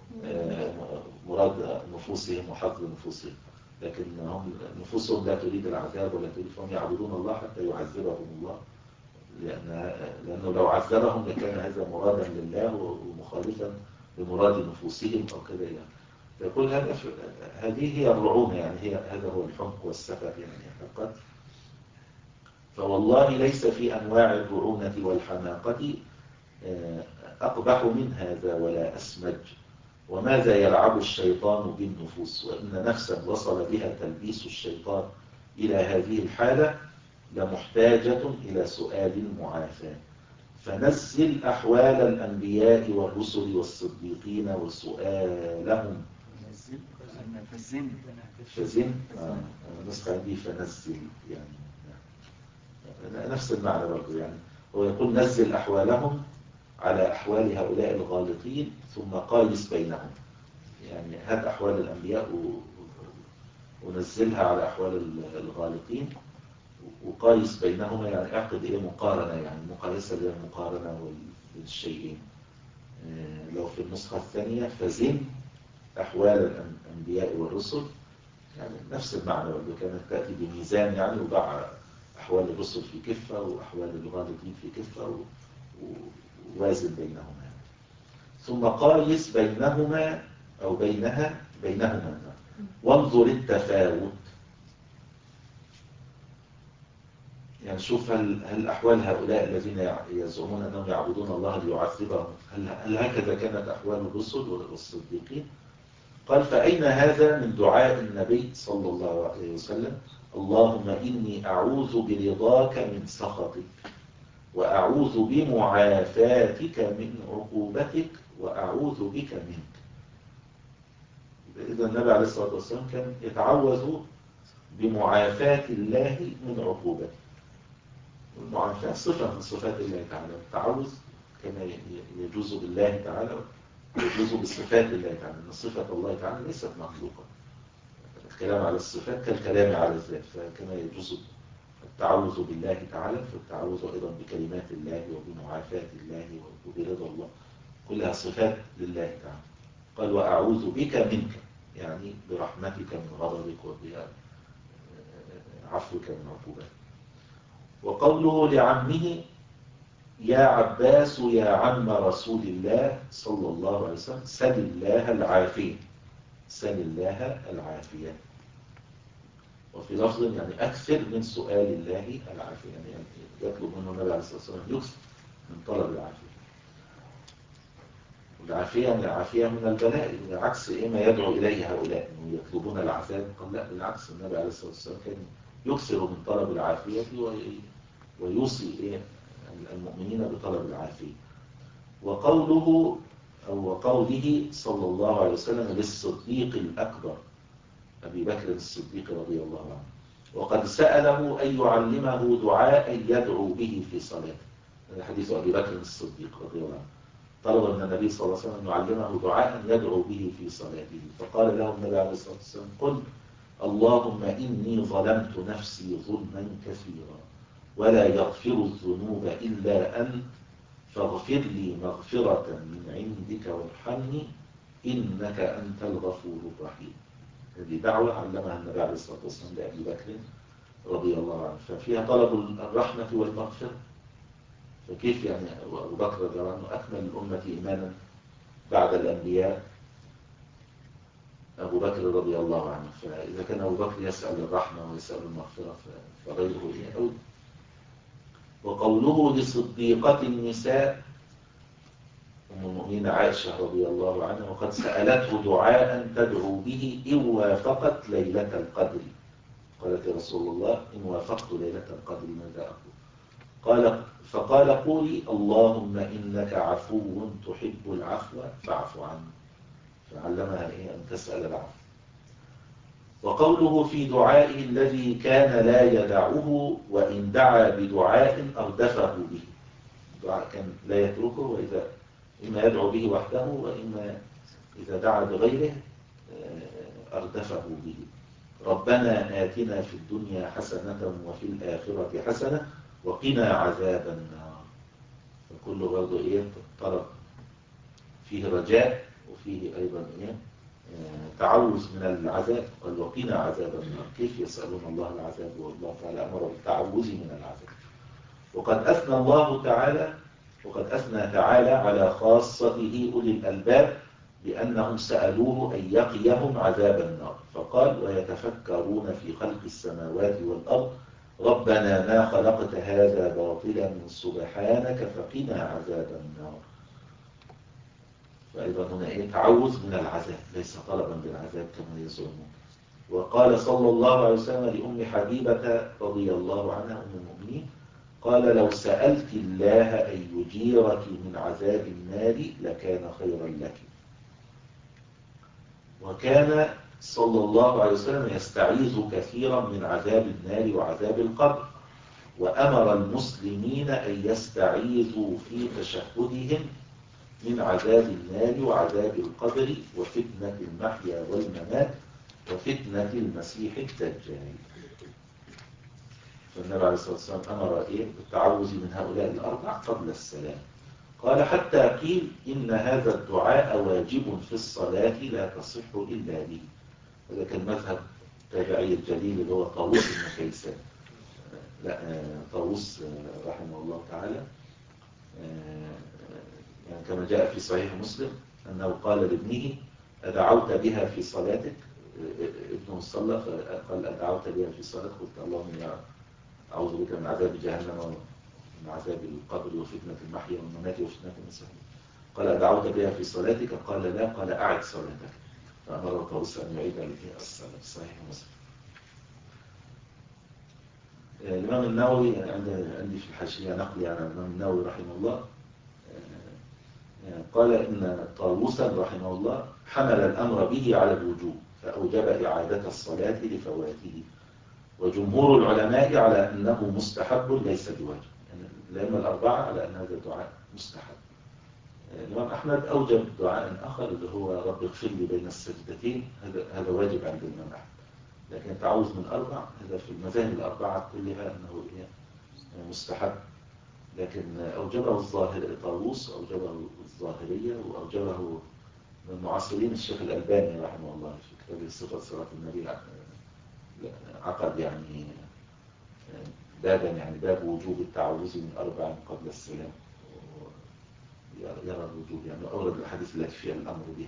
مراد نفوسهم وحظ نفوسهم، لكن هم نفوسهم لا تريد العذاب ولا تريد، فهم يعبدون الله حتى يعذبهم الله، لأن لأنه لو عذبهم لكان هذا مرادا لله ومخالفا لمراد نفوسهم أو كذا يعني. فيقول هذا هذه هي الرعونة، يعني هي هذا هو الحمق والسفه يعني حقا. فوالله ليس في أنواع الرعونة والحماقة أقبح من هذا ولا أسمج. وماذا يلعب الشيطان بالنفوس، وإن نفسا وصل بها تلبيس الشيطان إلى هذه الحالة لمحتاجة إلى سؤال المعافاة. فنزل أحوال الأنبياء والرسل والصديقين وسؤالهم. فزن فزن آه. نسخة عندي فنزل يعني نفس المعنى برضو، يعني هو يقول نزل أحوالهم على أحوال هؤلاء الغالطين ثم قايس بينهم، يعني هات أحوال الأنبياء ونزلها على أحوال الغالطين وقايس بينهما، يعني اعقد إيه مقارنة، يعني مقايسة للمقارنة والشيئين. لو في النسخة الثانية فزن أحوال الأنبياء والرسل، يعني نفس المعنى برضو، كانت تأتي بميزان يعني وضع أحوال الرسل في كفة وأحوال الغالطين في كفة ووازن بينهما يعني. ثم قايس بينهما أو بينها بينهما وانظر التفاوت، يعني شوف هل, هل أحوال هؤلاء الذين يزعمون أنهم يعبدون الله ليعذبهم هل, هل هكذا كانت أحوال الرسل والصديقين؟ قال فأين هذا من دعاء النبي صلى الله عليه وسلم اللهم إني أعوذ برضاك من سخطك وأعوذ بمعافاتك من عقوبتك وأعوذ بك منك. إذا النبي عليه الصلاة والسلام كان يتعوذ بمعافاة الله من عقوبته. المعافاة صفة من صفات الله تعالى، التعوذ كما يجوز بالله تعالى يجوز بصفات الله تعالى، أن صفة الله تعالى ليست مخلوقة. الكلام على الصفات كالكلام على الذات، فكما يجوز التعوذ بالله تعالى فالتعوذ أيضا بكلمات الله وبمعافاة الله وبرضا الله، كلها صفات لله تعالى. قال وأعوذ بك منك، يعني برحمتك من غضبك وبعفوك من عقوبتك. وقوله لعمه يا عباس يا عم رسول الله صلى الله عليه وسلم سل الله العافية، سل الله العافية. وفي لفظ يعني أكثر من سؤال الله العافية، يعني يطلب منه النبي عليه الصلاة والسلام يكثر من طلب العافية. والعافية يعني العافية من البلاء، عكس إيه ما يدعو إليه هؤلاء أنه يطلبون العذاب. قال لا بالعكس، النبي عليه الصلاة والسلام كان يكثر من طلب العافية ويوصي إيه المؤمنين بطلب العافية. وقوله أو وقوله صلى الله عليه وسلم للصديق الأكبر أبي بكر الصديق رضي الله عنه وقد سأله أن يعلمه دعاء يدعو به في صلاته. هذا حديث أبي بكر الصديق رضي الله عنه، طلب من النبي صلى الله عليه وسلم أن يعلمه دعاء يدعو به في صلاته، فقال له النبي عليه الصلاة والسلام قل اللهم إني ظلمت نفسي ظلما كثيرا ولا يغفر الذنوب إلا أنت فاغفر لي مغفرة من عندك وارحمني إنك أنت الغفور الرحيم. هذه دعوة علمها النبي عليه الصلاة والسلام لأبي بكر رضي الله عنه، ففيها طلب الرحمة والمغفرة. فكيف يعني أبو بكر رضي الله عنه أكمل الأمة إيمانا بعد الأنبياء أبو بكر رضي الله عنه، فإذا كان أبو بكر يسأل الرحمة ويسأل المغفرة فغيره إيه أولى. وقوله لصديقة النساء أم المؤمنين عائشة رضي الله عنها، وقد سألته دعاء تدعو به إن وافقت ليلة القدر. قالت يا رسول الله إن وافقت ليلة القدر ماذا أقول؟ قال فقال قولي اللهم إنك عفو تحب العفو فاعف عني. فعلمها إيه أن تسأل العفو. وقوله في دعائه الذي كان لا يدعه وإن دعا بدعاء أردفه به. الدعاء كان لا يتركه، وإذا إما يدعو به وحده وإما إذا دعا بغيره أردفه به. ربنا آتنا في الدنيا حسنة وفي الآخرة حسنة وقنا عذاب النار. فكله برضه إيه طلب فيه رجاء وفيه أيضا إيه تعوذ من العذاب. قال وقنا عذاب النار. كيف يسألون الله العذاب والله تعالى أمر بالتعوذ من العذاب. وقد أثنى الله تعالى وقد أثنى تعالى على خاصته أولي الألباب بأنهم سألوه أن يقيهم عذاب النار، فقال ويتفكرون في خلق السماوات والأرض ربنا ما خلقت هذا باطلا سبحانك فقنا عذاب النار. فأيضا هنا إيه تعوذ من العذاب ليس طلبا بالعذاب كما يزعمون. وقال صلى الله عليه وسلم لأم حبيبة رضي الله عنها أم المؤمنين قال لو سألت الله أن يجيرك من عذاب النار لكان خيرا لك. وكان صلى الله عليه وسلم يستعيذ كثيرا من عذاب النار وعذاب القبر، وأمر المسلمين أن يستعيذوا في تشهدهم من عذاب النار وعذاب القبر وفتنة المحيا والممات وفتنة المسيح الدجال. فالنبي عليه الصلاة والسلام أمر إيه بالتعوذ من هؤلاء الأربع قبل السلام. قال حتى قيل إن هذا الدعاء واجب في الصلاة لا تصح إلا به. هذا كان مذهب التابعي الجليل اللي هو طاووس بن كيسان. لا طاووس رحمه الله تعالى يعني كما جاء في صحيح مسلم أنه قال لابنه أدعوت بها في صلاتك؟ ابنه صلى فقال أدعوت بها في صلاتك؟ قلت اللهم يا أعوذ بك من عذاب جهنم ومن عذاب القبر وفتنة المحيا والممات وفتنة المسيح. قال أدعوت بها في صلاتك؟ قال لا. قال أعد صلاتك. فأمر طاووس أن يعيد الصلاة. صحيح مسلم. الإمام النووي عندي في الحاشية نقلي عن الإمام النووي رحمه الله قال إن طاووسا رحمه الله حمل الأمر به على الوجوب فأوجب إعادة الصلاة لفواته، وجمهور العلماء على أنه مستحب ليس بواجب. يعني الأئمة الأربعة على أن هذا الدعاء مستحب. الإمام أحمد أوجب دعاء آخر اللي هو رب اغفر لي بين السجدتين، هذا هذا واجب عند الإمام أحمد. لكن التعوذ من أربع هذا في المذاهب الأربعة كلها أنه مستحب، لكن أوجبه الظاهر طاووس أوجبه الظاهرية وأوجبه من المعاصرين الشيخ الألباني رحمه الله في كتابه صفة صلاة النبي عقد يعني بابا يعني باب وجوب التعوذ من أربع قبل السلام، يرى الوجوب يعني أورد الحديث التي فيها الأمر بها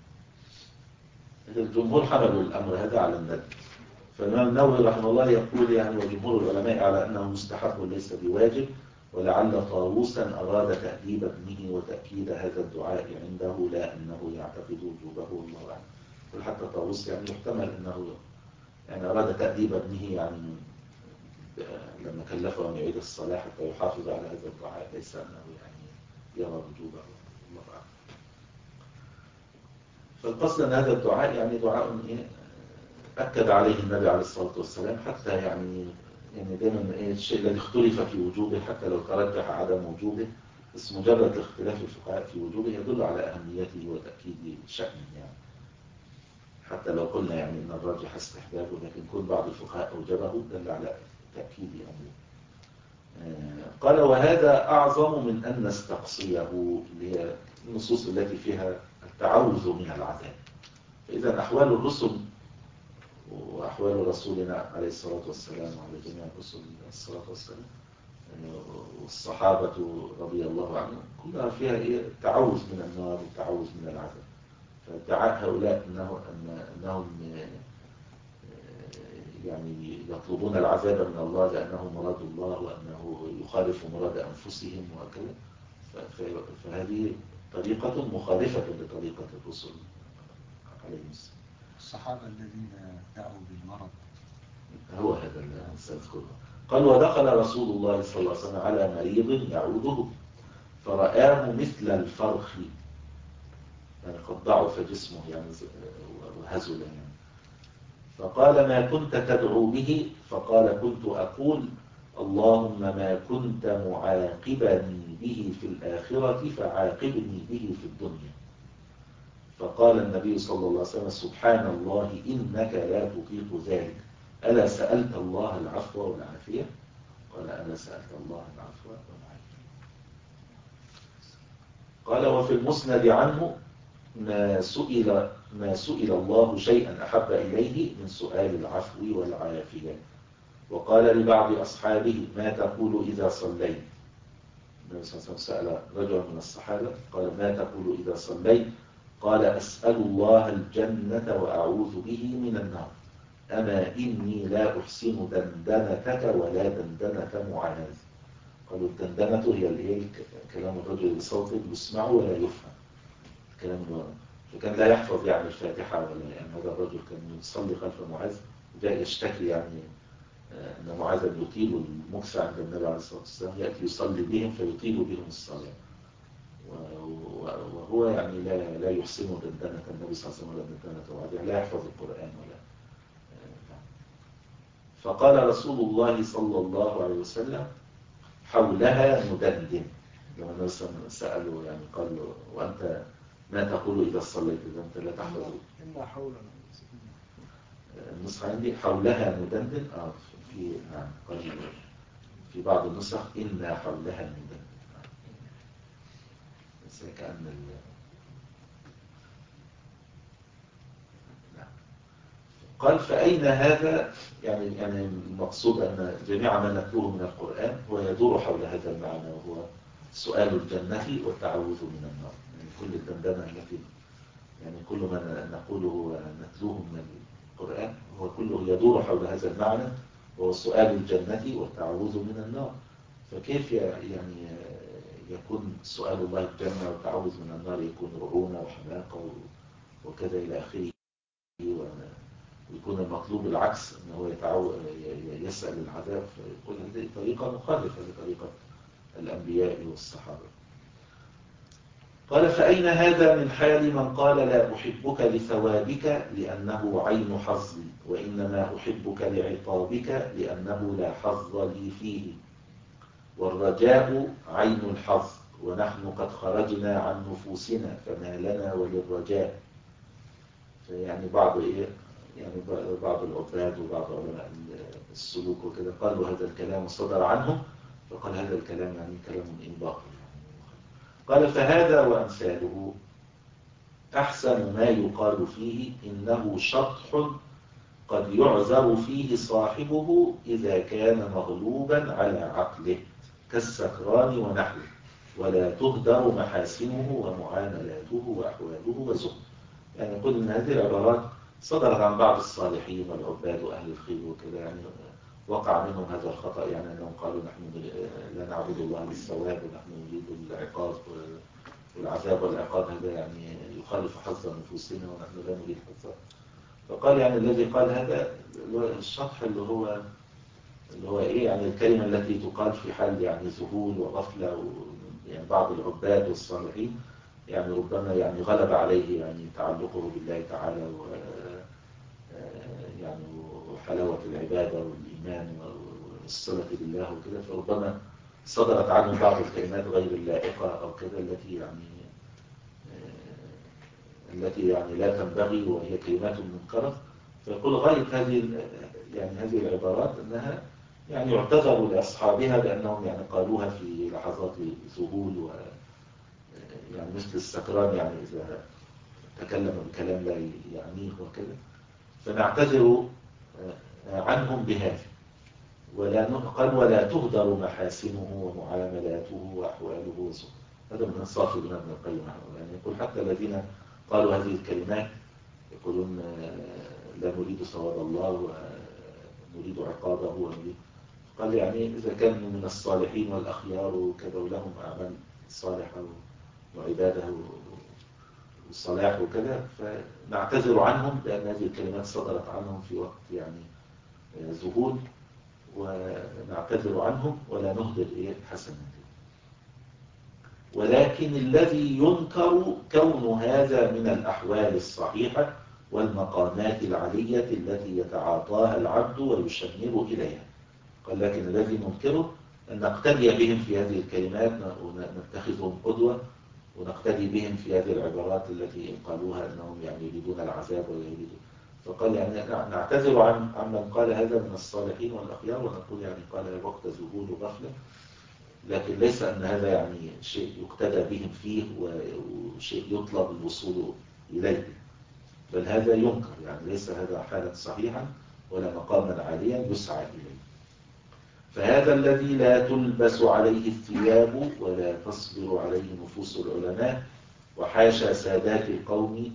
يعني. الجمهور حملوا الأمر هذا على الندب. فالإمام النووي رحمه الله يقول يعني وجمهور العلماء على أنه مستحب وليس بواجب، ولعل طاووسا أراد تأديب ابنه وتأكيد هذا الدعاء عنده لا أنه يعتقد وجوبه والله أعلم. وحتى طاووس يعني يحتمل أنه يعني أراد تأديب ابنه يعني لما كلفه أن يعيد الصلاة حتى يحافظ على هذا الدعاء، ليس أنه يعني يرى وجوبه والله أعلم. فالقصد أن هذا الدعاء يعني دعاء إيه أكد عليه النبي عليه الصلاة والسلام، حتى يعني يعني دائما إيه الشيء الذي اختلف في وجوبه حتى لو ترجح عدم وجوبه، بس مجرد اختلاف الفقهاء في وجوبه يدل على أهميته وتأكيد شأنه يعني. حتى لو قلنا يعني أن الراجح استحبابه، لكن كل بعض الفقهاء أوجبه دل على تأكيد أمره. قال وهذا أعظم من أن نستقصيه، اللي هي النصوص التي فيها التعوذ من العذاب. فإذا أحوال الرسل وأحوال رسولنا عليه الصلاة والسلام وعلى جميع الرسل الصلاة والسلام والصحابة رضي الله عنهم كلها فيها إيه التعوذ من النار والتعوذ من العذاب. فادعاء هؤلاء أنه أنهم يعني يطلبون العذاب من الله لأنه مراد الله وأنه يخالف مراد أنفسهم وكذا، فهذه طريقة مخالفة لطريقة الرسل عليهم السلام. الصحابة الذين دعوا بالمرض هو هذا اللي سأذكره. قال ودخل رسول الله صلى الله عليه وسلم على مريض يعوده فرآه مثل الفرخ، يعني قد ضعف جسمه يعني وهزل يعني. فقال ما كنت تدعو به؟ فقال كنت أقول اللهم ما كنت معاقبني به في الآخرة فعاقبني به في الدنيا. فقال النبي صلى الله عليه وسلم سبحان الله إنك لا تطيق ذلك، ألا سألت الله العفو والعافية؟ قال أنا سألت الله العفو والعافية. قال وفي المسند عنه ما سئل, ما سئل الله شيئا أحب إليه من سؤال العفو والعافية. وقال لبعض أصحابه ما تقول إذا صليت؟ النبي صلى الله عليه وسلم سأل رجل من الصحابة قال ما تقول إذا صليت؟ قال أسأل الله الجنة وأعوذ به من النار، أما إني لا أحسن دندنتك ولا دندنة معاذ. قالوا الدندنة هي الايه كلام الرجل بصوت يسمعه ولا يفهم كلام الورد، فكان لا يحفظ يعني الفاتحة ولا يعني. هذا الرجل كان يصلي خلف معاذ جاء يشتكي يعني أن معاذ يطيل المكس عند النبي عليه الصلاة والسلام، يأتي يصلي بهم فيطيل بهم الصلاة، وهو يعني لا لا يحسن دندنة النبي صلى الله عليه وسلم ولا دندنة معاذ، يعني لا يحفظ القرآن ولا. فقال رسول الله صلى الله عليه وسلم حولها ندندن. لما النبي صلى الله عليه وسلم سأله يعني قال له وأنت ما تقول إذا صليت إذا أنت لا تحفظ؟ إلا حولنا النسخة عندي حولها ندندن. آه في نعم قال في بعض النسخ إن حولها ندندن. بس كأن ال... نعم. قال فأين هذا؟ يعني يعني المقصود أن جميع ما نتلوه من القرآن هو يدور حول هذا المعنى، وهو سؤال الجنة والتعوذ من النار. يعني كل الدندنة التي يعني كل ما نقوله ونتلوه من القرآن هو كله يدور حول هذا المعنى، وهو سؤال الجنة والتعوذ من النار. فكيف يعني يكون سؤال الله الجنة والتعوذ من النار يكون رعونة وحماقة وكذا إلى آخره، ويكون المطلوب العكس أنه هو يتعو... يسأل العذاب، فيقول هذه طريقة مخالفة لطريقة الأنبياء والصحابة. قال فأين هذا من حال من قال لا أحبك لثوابك لأنه عين حظي، وإنما أحبك لعقابك لأنه لا حظ لي فيه، والرجاء عين الحظ ونحن قد خرجنا عن نفوسنا فما لنا وللرجاء. يعني بعض إيه يعني بعض العباد وبعض علماء السلوك وكذا قالوا هذا الكلام صدر عنهم، فقال هذا الكلام يعني كلام إنباطي. قال فهذا وأمثاله أحسن ما يقال فيه إنه شطح قد يعذر فيه صاحبه إذا كان مغلوبا على عقله كالسكران ونحوه، ولا تهدر محاسنه ومعاملاته وأحواله وزهده. يعني يقول إن هذه العبارات صدرت عن بعض الصالحين والعباد وأهل الخير وكذا، يعني وقع منهم هذا الخطأ، يعني أنهم قالوا نحن لا نعبد الله بالثواب ونحن نريد العقاب والعذاب والعقاب، هذا يعني يخالف حظ نفوسنا ونحن لا نريد حظه. فقال يعني الذي قال هذا الشطح اللي هو اللي هو إيه يعني الكلمة التي تقال في حال يعني ذهول وغفلة، يعني بعض العباد والصالحين يعني ربما يعني غلب عليه يعني تعلقه بالله تعالى و يعني وحلاوة العبادة والإيمان والصلة بالله وكذا، فربما صدرت عنه بعض الكلمات غير اللائقة أو كذا التي يعني التي يعني لا تنبغي وهي كلمات منكرة. فيقول غاية هذه يعني هذه العبارات أنها يعني يعتذر لأصحابها بأنهم يعني قالوها في لحظات ذهول و يعني مثل السكران يعني إذا تكلم بكلام لا يعنيه وكذا، فنعتذر عنهم بهذا. ولا قال ولا تهدر محاسنه ومعاملاته وأحواله وسوء. هذا من إنصاف ابن القيم، يعني يقول حتى الذين قالوا هذه الكلمات يقولون لا نريد ثواب الله ونريد عقابه ونريد، قال يعني إذا كانوا من الصالحين والأخيار وكذا ولهم أعمال صالحة وعبادة والصلاح وكذا، فنعتذر عنهم لأن هذه الكلمات صدرت عنهم في وقت يعني ذهول، ونعتذر عنهم ولا نهدر إيه حسنا. ولكن الذي ينكر كون هذا من الأحوال الصحيحة والمقامات العلية التي يتعاطاها العبد ويشمر إليها. قال لكن الذي ننكره أن نقتدي بهم في هذه الكلمات ونتخذهم قدوة، ونقتدي بهم في هذه العبارات التي قالوها أنهم يعني يريدون العذاب ولا يريدون. فقال يعني نعتذر عن عمن قال هذا من الصالحين والأخيار، ونقول يعني قال وقت ذهول وغفلة، لكن ليس أن هذا يعني شيء يقتدى بهم فيه وشيء يطلب الوصول إليه، بل هذا ينكر، يعني ليس هذا حالا صحيحا ولا مقاما عاليا يسعى إليه. فهذا الذي لا تلبس عليه الثياب ولا تصبر عليه نفوس العلماء، وحاشا سادات القوم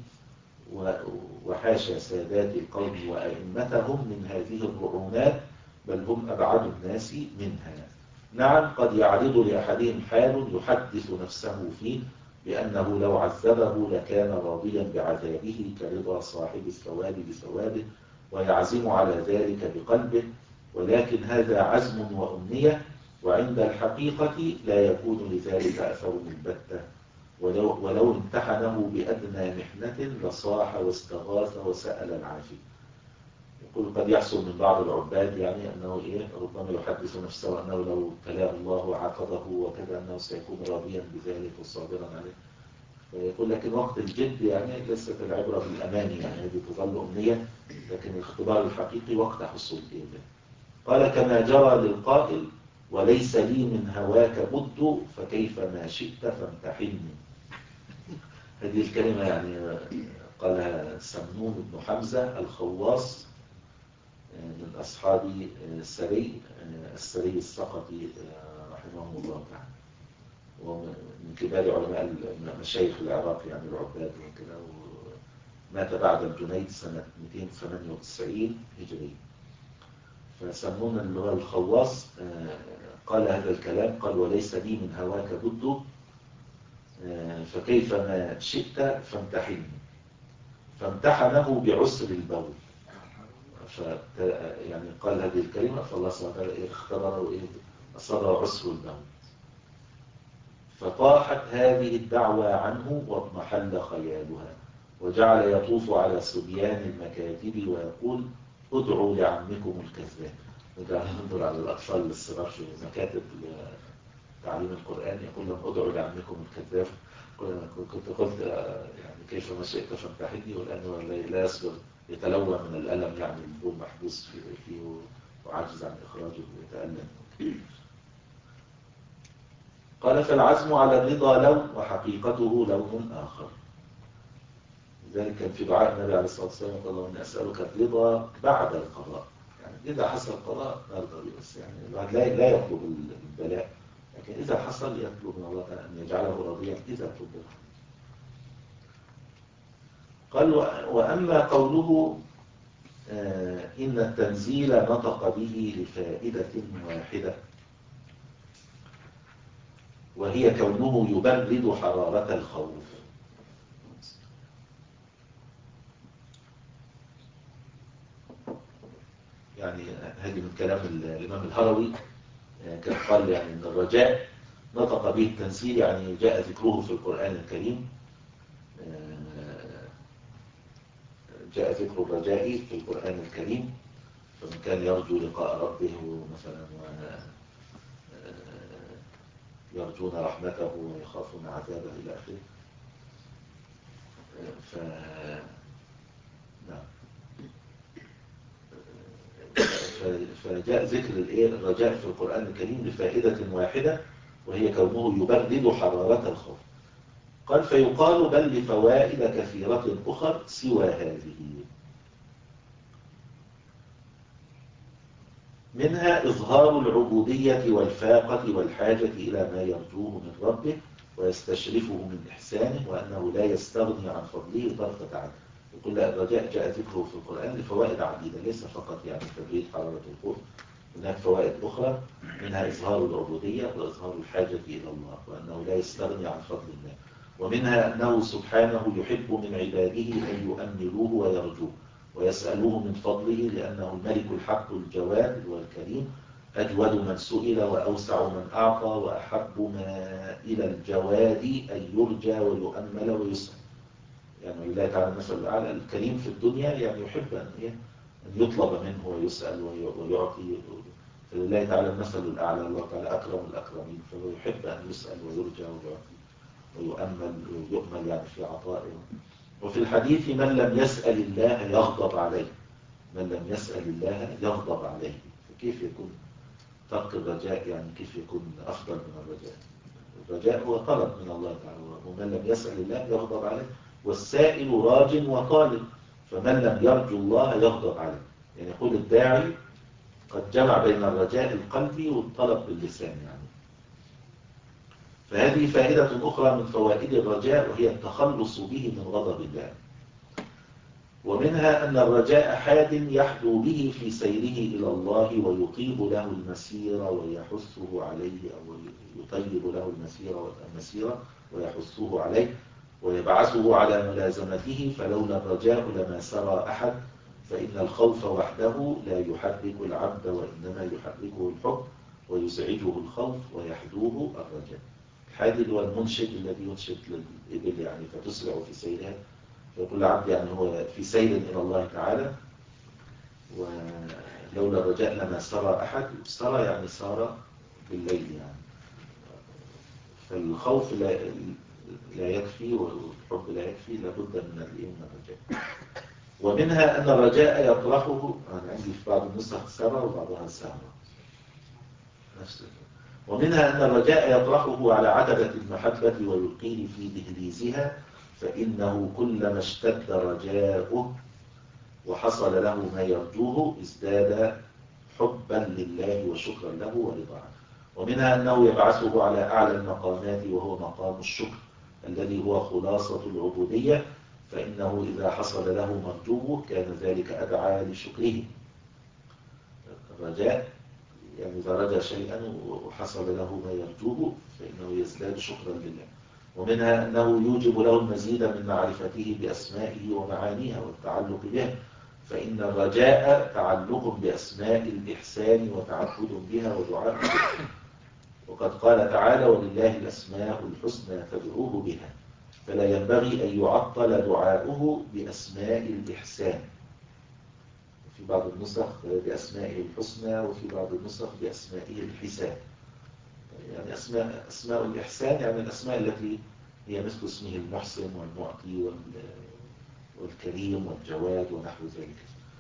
وحاشا سادات القوم وأئمتهم من هذه الرعونات، بل هم أبعد الناس منها. نعم قد يعرض لأحدهم حال يحدث نفسه فيه بأنه لو عذبه لكان راضيا بعذابه كرضا صاحب الثواب بثوابه، ويعزم على ذلك بقلبه، ولكن هذا عزم وأمنية، وعند الحقيقة لا يكون لذلك أثر البتة، ولو, ولو امتحنه بأدنى محنة لصاح واستغاث وسأل العافية. يقول قد يحصل من بعض العباد يعني أنه إيه ربما يحدث نفسه أنه لو ابتلاه الله وعاقبه وكذا أنه سيكون راضيا بذلك وصابرا عليه. فيقول لكن وقت الجد يعني ليست العبرة بالأماني، يعني هذه تظل أمنية، لكن الاختبار الحقيقي وقت حصول إيه. قال كما جرى للقائل وليس لي من هواك بد فكيف ما شئت فامتحني. هذه الكلمة يعني قالها سمنون بن حمزة الخواص من أصحاب السري السري السقطي رحمه الله تعالى، ومن كبار علماء مشايخ العراق يعني العباد وكذا، ومات بعد الجنيد سنة مئتين وثمانية وتسعين هجرية. فسمون اللي هو الخواص قال هذا الكلام، قال وليس لي من هواك بد فكيف ما شئت فامتحني، فامتحنه بعسر البول. ف يعني قال هذه الكلمة فالله سبحانه وتعالى اختبره إيه أصاب عسر البول، فطاحت هذه الدعوى عنه واضمحل خيالها، وجعل يطوف على صبيان المكاتب ويقول ادعوا لعمكم الكذاب. وجعل ينظر على الأطفال الصغار في مكاتب تعليم القرآن يقول لهم ادعوا لعمكم الكذاب. كنت قلت يعني كيف ما شئت فامتحني، والآن لا يصبر يتلوى من الألم، يعني البول محبوس فيه وعاجز عن إخراجه ويتألم. قال فالعزم على الرضا لون وحقيقته لون آخر. لذلك كان في دعاء النبي عليه الصلاة والسلام قال اللهم أسألك الرضا بعد القضاء، يعني إذا حصل قضاء نرضى به، بس يعني الواحد لا لا يطلب البلاء، لكن إذا حصل يطلب من الله تعالى أن يجعله راضيا إذا قدر. قال وأما قوله آه إن التنزيل نطق به لفائدة واحدة، وهي كونه يبرد حرارة الخوف. يعني هذه من كلام الإمام الهروي، كان قال يعني أن الرجاء نطق به التنزيل، يعني جاء ذكره في القرآن الكريم، جاء ذكر الرجاء في القرآن الكريم، فمن كان يرجو لقاء ربه مثلا ويرجون رحمته ويخافون عذابه إلى آخره. ف نعم فجاء ذكر الرجاء في القرآن الكريم لفائدة واحدة، وهي كونه يبرد حرارة الخوف. قال فيقال بل لفوائد كثيرة أخرى سوى هذه، منها إظهار العبودية والفاقة والحاجة إلى ما يرجوه من ربه ويستشرفه من إحسانه، وأنه لا يستغني عن فضله طرفة عين. يقول لا الرجاء جاء ذكره في القرآن لفوائد عديدة، ليس فقط يعني تبريد حرارة الخوف، هناك فوائد أخرى، منها إظهار العبودية وإظهار الحاجة إلى الله، وأنه لا يستغني عن فضل الله، ومنها أنه سبحانه يحب من عباده أن يؤملوه ويرجوه ويسألوه من فضله، لأنه الملك الحق الجواد والكريم، أجود من سئل وأوسع من أعطى، وأحب ما إلى الجواد أن يرجى ويؤمل ويسأل. يعني لله تعالى المثل الأعلى، الكريم في الدنيا يعني يحب أن أن يطلب منه ويسأل ويعطي. فلله تعالى المثل الأعلى، الله تعالى أكرم الأكرمين، فهو يحب أن يسأل ويرجى ويعطي ويؤمل ويؤمل يعني في عطائه. وفي الحديث: من لم يسأل الله يغضب عليه، من لم يسأل الله يغضب عليه. فكيف يكون ترك الرجاء، يعني كيف يكون أفضل من الرجاء؟ الرجاء هو طلب من الله تعالى، ومن لم يسأل الله يغضب عليه، والسائل راج وطالب، فمن لم يرجو الله يغضب عليه. يعني يقول الداعي قد جمع بين الرجاء القلبي والطلب باللسان يعني. فهذه فائدة أخرى من فوائد الرجاء، وهي التخلص به من غضب الله. ومنها أن الرجاء حاد يحدو به في سيره إلى الله، ويطيب له المسير ويحثه عليه، أو يطيب له المسير والمسير ويحثه عليه ويبعثه على ملازمته. فلولا الرجاء لما سرى أحد، فإن الخوف وحده لا يحرك العبد، وإنما يحركه الحب ويزعجه الخوف ويحدوه الرجاء. الحادي هو المنشد الذي ينشد للإبل يعني فتسرع في سيرها، فكل عبد يعني هو في سير إلى الله تعالى. ولولا الرجاء لما سرى أحد، سرى يعني سار بالليل يعني. فالخوف لا لا يكفي والحب لا يكفي، لابد من الرجاء. ومنها أن الرجاء يطرحه، أنا عندي في بعض النسخ سرى وبعضها سارة نفس. ومنها أن الرجاء يطرحه على عتبة المحبة ويلقيه في دهليزها، فإنه كلما اشتد رجاؤه وحصل له ما يرجوه ازداد حبا لله وشكرا له ورضا عنه. ومنها أنه يبعثه على أعلى المقامات، وهو مقام الشكر الذي هو خلاصة العبودية، فإنه إذا حصل له مرجوه كان ذلك أدعى لشكره. الرجاء يعني إذا رجى شيئا وحصل له ما يرجوه فإنه يزداد شكرا لله. ومنها أنه يوجب له المزيد من معرفته بأسمائه ومعانيها والتعلق بها، فإن الرجاء تعلق بأسماء الإحسان وتعبد بها ودعاء بها. وقد قال تعالى: ولله الأسماء الحسنى فادعوه بها، فلا ينبغي أن يعطل دعاؤه بأسماء الإحسان. في بعض النسخ بأسمائه الحسنى، وفي بعض النسخ بأسمائه الحسان. يعني أسماء, أسماء الإحسان يعني الأسماء التي هي مثل اسمه المحسن والمعطي والكريم والجواد ونحو ذلك.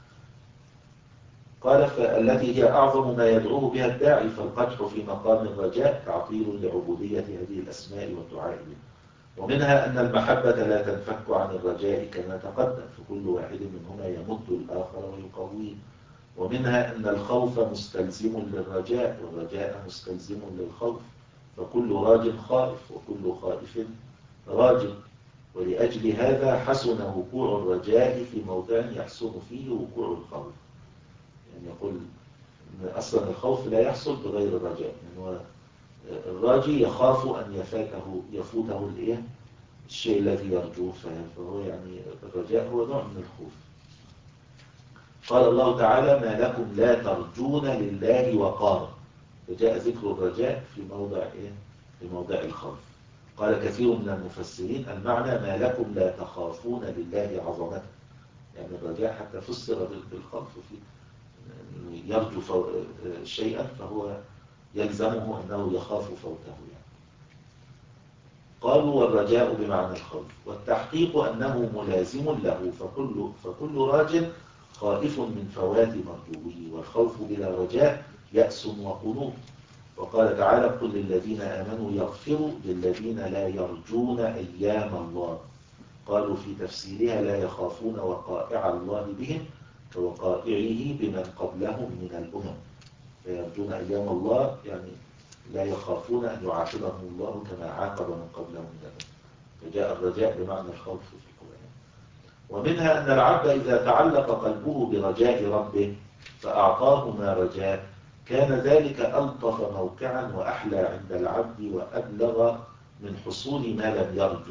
قال: فالتي هي أعظم ما يدعوه بها الداعي، فالقدح في مقام الرجاء تعطيل لعبودية هذه الأسماء والدعاء بها. ومنها أن المحبة لا تنفك عن الرجاء كما تقدم، فكل واحد منهما يمد الآخر ويقويه. ومنها أن الخوف مستلزم للرجاء، والرجاء مستلزم للخوف، فكل راج خائف وكل خائف راج. ولأجل هذا حسن وقوع الرجاء في موضع يحسن فيه وقوع الخوف. يعني يقول إن أصلا الخوف لا يحصل بغير الرجاء، يعني الراجي يخاف أن يفاته يفوته الإيه الشيء الذي يرجوه، فهو يعني الرجاء هو نوع من الخوف. قال الله تعالى: ما لكم لا ترجون لله وقارا، فجاء ذكر الرجاء في موضع إيه؟ في موضع الخوف. قال كثير من المفسرين: المعنى ما لكم لا تخافون لله عظمته، يعني الرجاء حتى فسر بالخوف، في يرجو شيئا فهو يلزمه أنه يخاف فوته يعني. قالوا: والرجاء بمعنى الخوف، والتحقيق أنه ملازم له، فكل, فكل راج خائف من فوات مرجوه، والخوف بلا رجاء يأس وقنوط. وقال تعالى: قل للذين آمنوا يغفروا للذين لا يرجون أيام الله. قالوا في تفسيرها: لا يخافون وقائع الله بهم كوقائعه بمن قبلهم من الأمم، فيرجون أيام الله يعني لا يخافون أن يعاقبهم الله كما عاقب من قبلهم من الأمم. فجاء الرجاء بمعنى الخوف في القرآن. ومنها أن العبد إذا تعلق قلبه برجاء ربه فأعطاه ما رجاء، كان ذلك ألطف موقعا وأحلى عند العبد وأبلغ من حصول ما لم يرجو.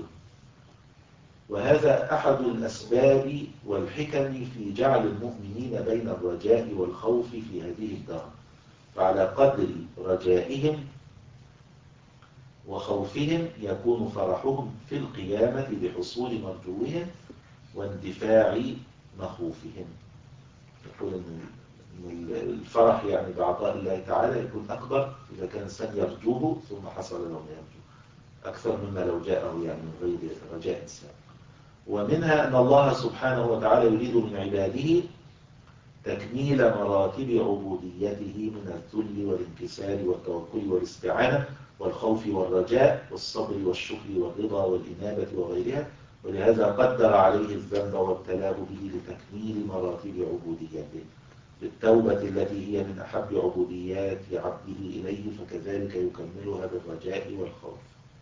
وهذا أحد الأسباب والحكم في جعل المؤمنين بين الرجاء والخوف في هذه الدار، فعلى قدر رجائهم وخوفهم يكون فرحهم في القيامة بحصول مرجوهم واندفاع مخوفهم. يقول إن الفرح يعني بعطاء الله تعالى يكون أكبر إذا كان الإنسان يرجوه ثم حصل له ما يرجو، أكثر مما لو جاءه يعني من غير رجاء إنسان. ومنها أن الله سبحانه وتعالى يريد من عباده تكميل مراتب عبوديته من الذل والانكسار والتوكل والاستعانة والخوف والرجاء والصبر والشكر والرضا والإنابة وغيرها، ولهذا قدر عليه الذنب وابتلاه به لتكميل مراتب عبوديته بالتوبة التي هي من أحب عبوديات عبده إليه، فكذلك يكملها بالرجاء والخوف.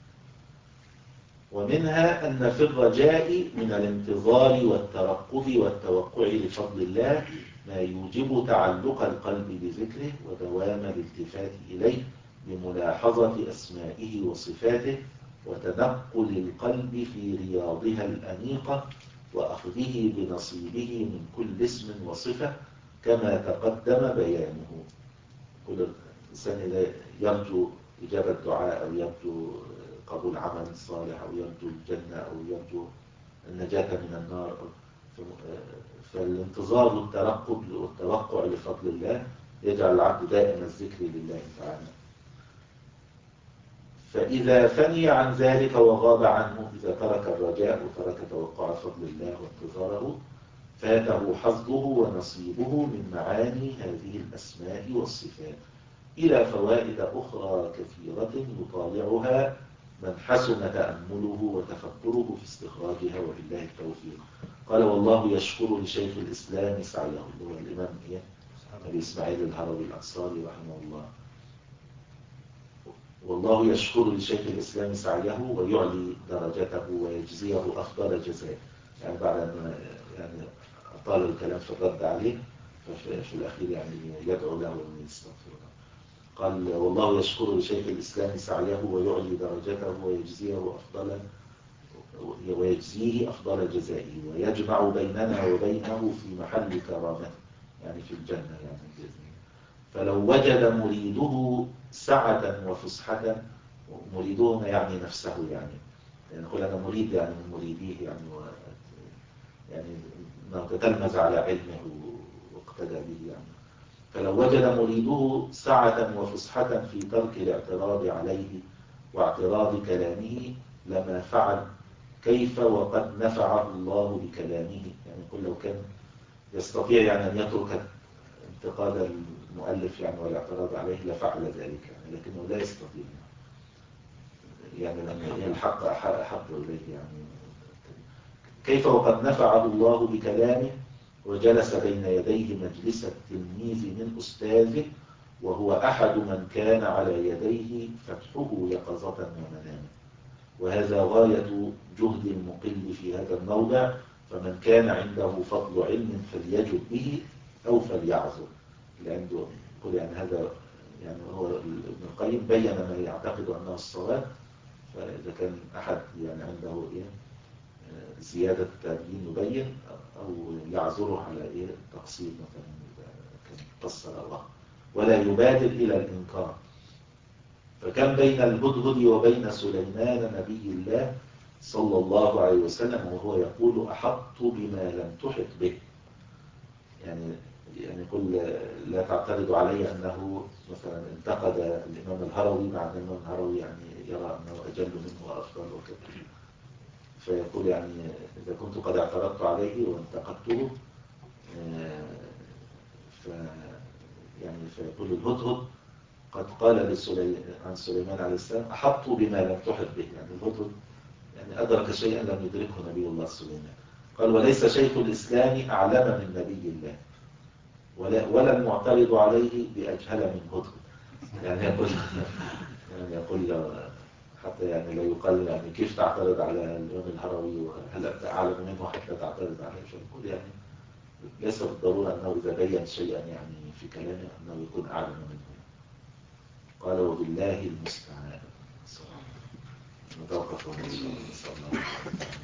ومنها أن في الرجاء من الانتظار والترقب والتوقع لفضل الله ما يوجب تعلق القلب بذكره ودوام الالتفات إليه بملاحظة أسمائه وصفاته وتنقل القلب في رياضها الأنيقة وأخذه بنصيبه من كل اسم وصفة كما تقدم بيانه. كل إنسان إذا يرجو إجابة دعاء أو يرجو قبول عمل صالح أو يرجو الجنة أو يرجو النجاة من النار، فالانتظار والترقب والتوقع لفضل الله يجعل العبد دائما الذكر لله تعالى. فإذا فني عن ذلك وغاب عنه، إذا ترك الرجاء وترك توقع فضل الله وانتظاره، فاته حظه ونصيبه من معاني هذه الأسماء والصفات إلى فوائد أخرى كثيرة يطالعها من حسن تأمله وتفكره في استخراجها، وبالله التوفيق. قال: والله يشكر لشيخ الإسلام سعيه، اللي هو الإمام إيه؟ أبي إسماعيل الهروي الأنصاري رحمه الله. والله يشكر لشيخ الإسلام سعيه ويعلي درجته ويجزيه أفضل جزاء. يعني بعد أن يعني أطال الكلام في الرد عليه، ففي الأخير يعني يدعو له أن يستغفر له. قال: والله يشكر لشيخ الإسلام سعيه ويعلي درجته ويجزيه أفضل ويجزيه أفضل جزائه ويجمع بيننا وبينه في محل كرامته، يعني في الجنة يعني بإذن. فلو وجد مريده سعة وفسحة، مريده يعني نفسه، يعني يعني نقول أنا مريد يعني من مريديه، يعني و يعني ما تتلمذ على علمه واقتدى به يعني. فلو وجد مريده سعة وفسحة في ترك الاعتراض عليه واعتراض كلامه لما فعل، كيف وقد نفعه الله بكلامه. يعني كل لو كان يستطيع يعني أن يترك انتقاد المؤلف يعني والاعتراض عليه لفعل ذلك يعني، لكنه لا يستطيع يعني لأن الحق أحب إليه يعني. كيف وقد نفعه الله بكلامه وجلس بين يديه مجلس التلميذ من أستاذه، وهو أحد من كان على يديه فتحه يقظة ومنامه. وهذا غاية جهد المقل في هذا الموضع، فمن كان عنده فضل علم فليجد به أو فليعذر. عنده يقول يعني هذا يعني هو ابن القيم بين ما يعتقد أنه الصواب، فإذا كان أحد يعني عنده إيه زيادة تبيين يبين أو يعذره على إيه تقصير مثلا كان قصر أو أخر، ولا يبادر إلى الإنكار. فكان بين الهدهد وبين سليمان نبي الله صلى الله عليه وسلم وهو يقول: أحط بما لم تحط به. يعني يعني يقول لا تعترض علي أنه مثلا انتقد الإمام الهروي، مع أن الإمام الهروي يعني يرى أنه أجل منه وأفضل وكذا. فيقول يعني إذا كنت قد اعترضت عليه وانتقدته ف يعني فيقول الهدهد قد قال لسلي... عن سليمان عليه السلام: أحطوا بما لم تحط به. يعني الهدهد يعني أدرك شيئا لم يدركه نبي الله سليمان. قال: وليس شيخ الإسلام أعلم من نبي الله، ولا, ولا المعترض عليه بأجهل من هدهد. يعني يقول يعني يقول حتى يعني لا يقال يعني كيف تعترض على الإمام الهروي وهل أنت أعلم منه حتى تعترض عليه. فيقول يعني ليس بالضرورة أنه إذا بين شيئا يعني في كلامه أنه يكون أعلم منه. قال: وبالله المستعان. وأتوب إليه.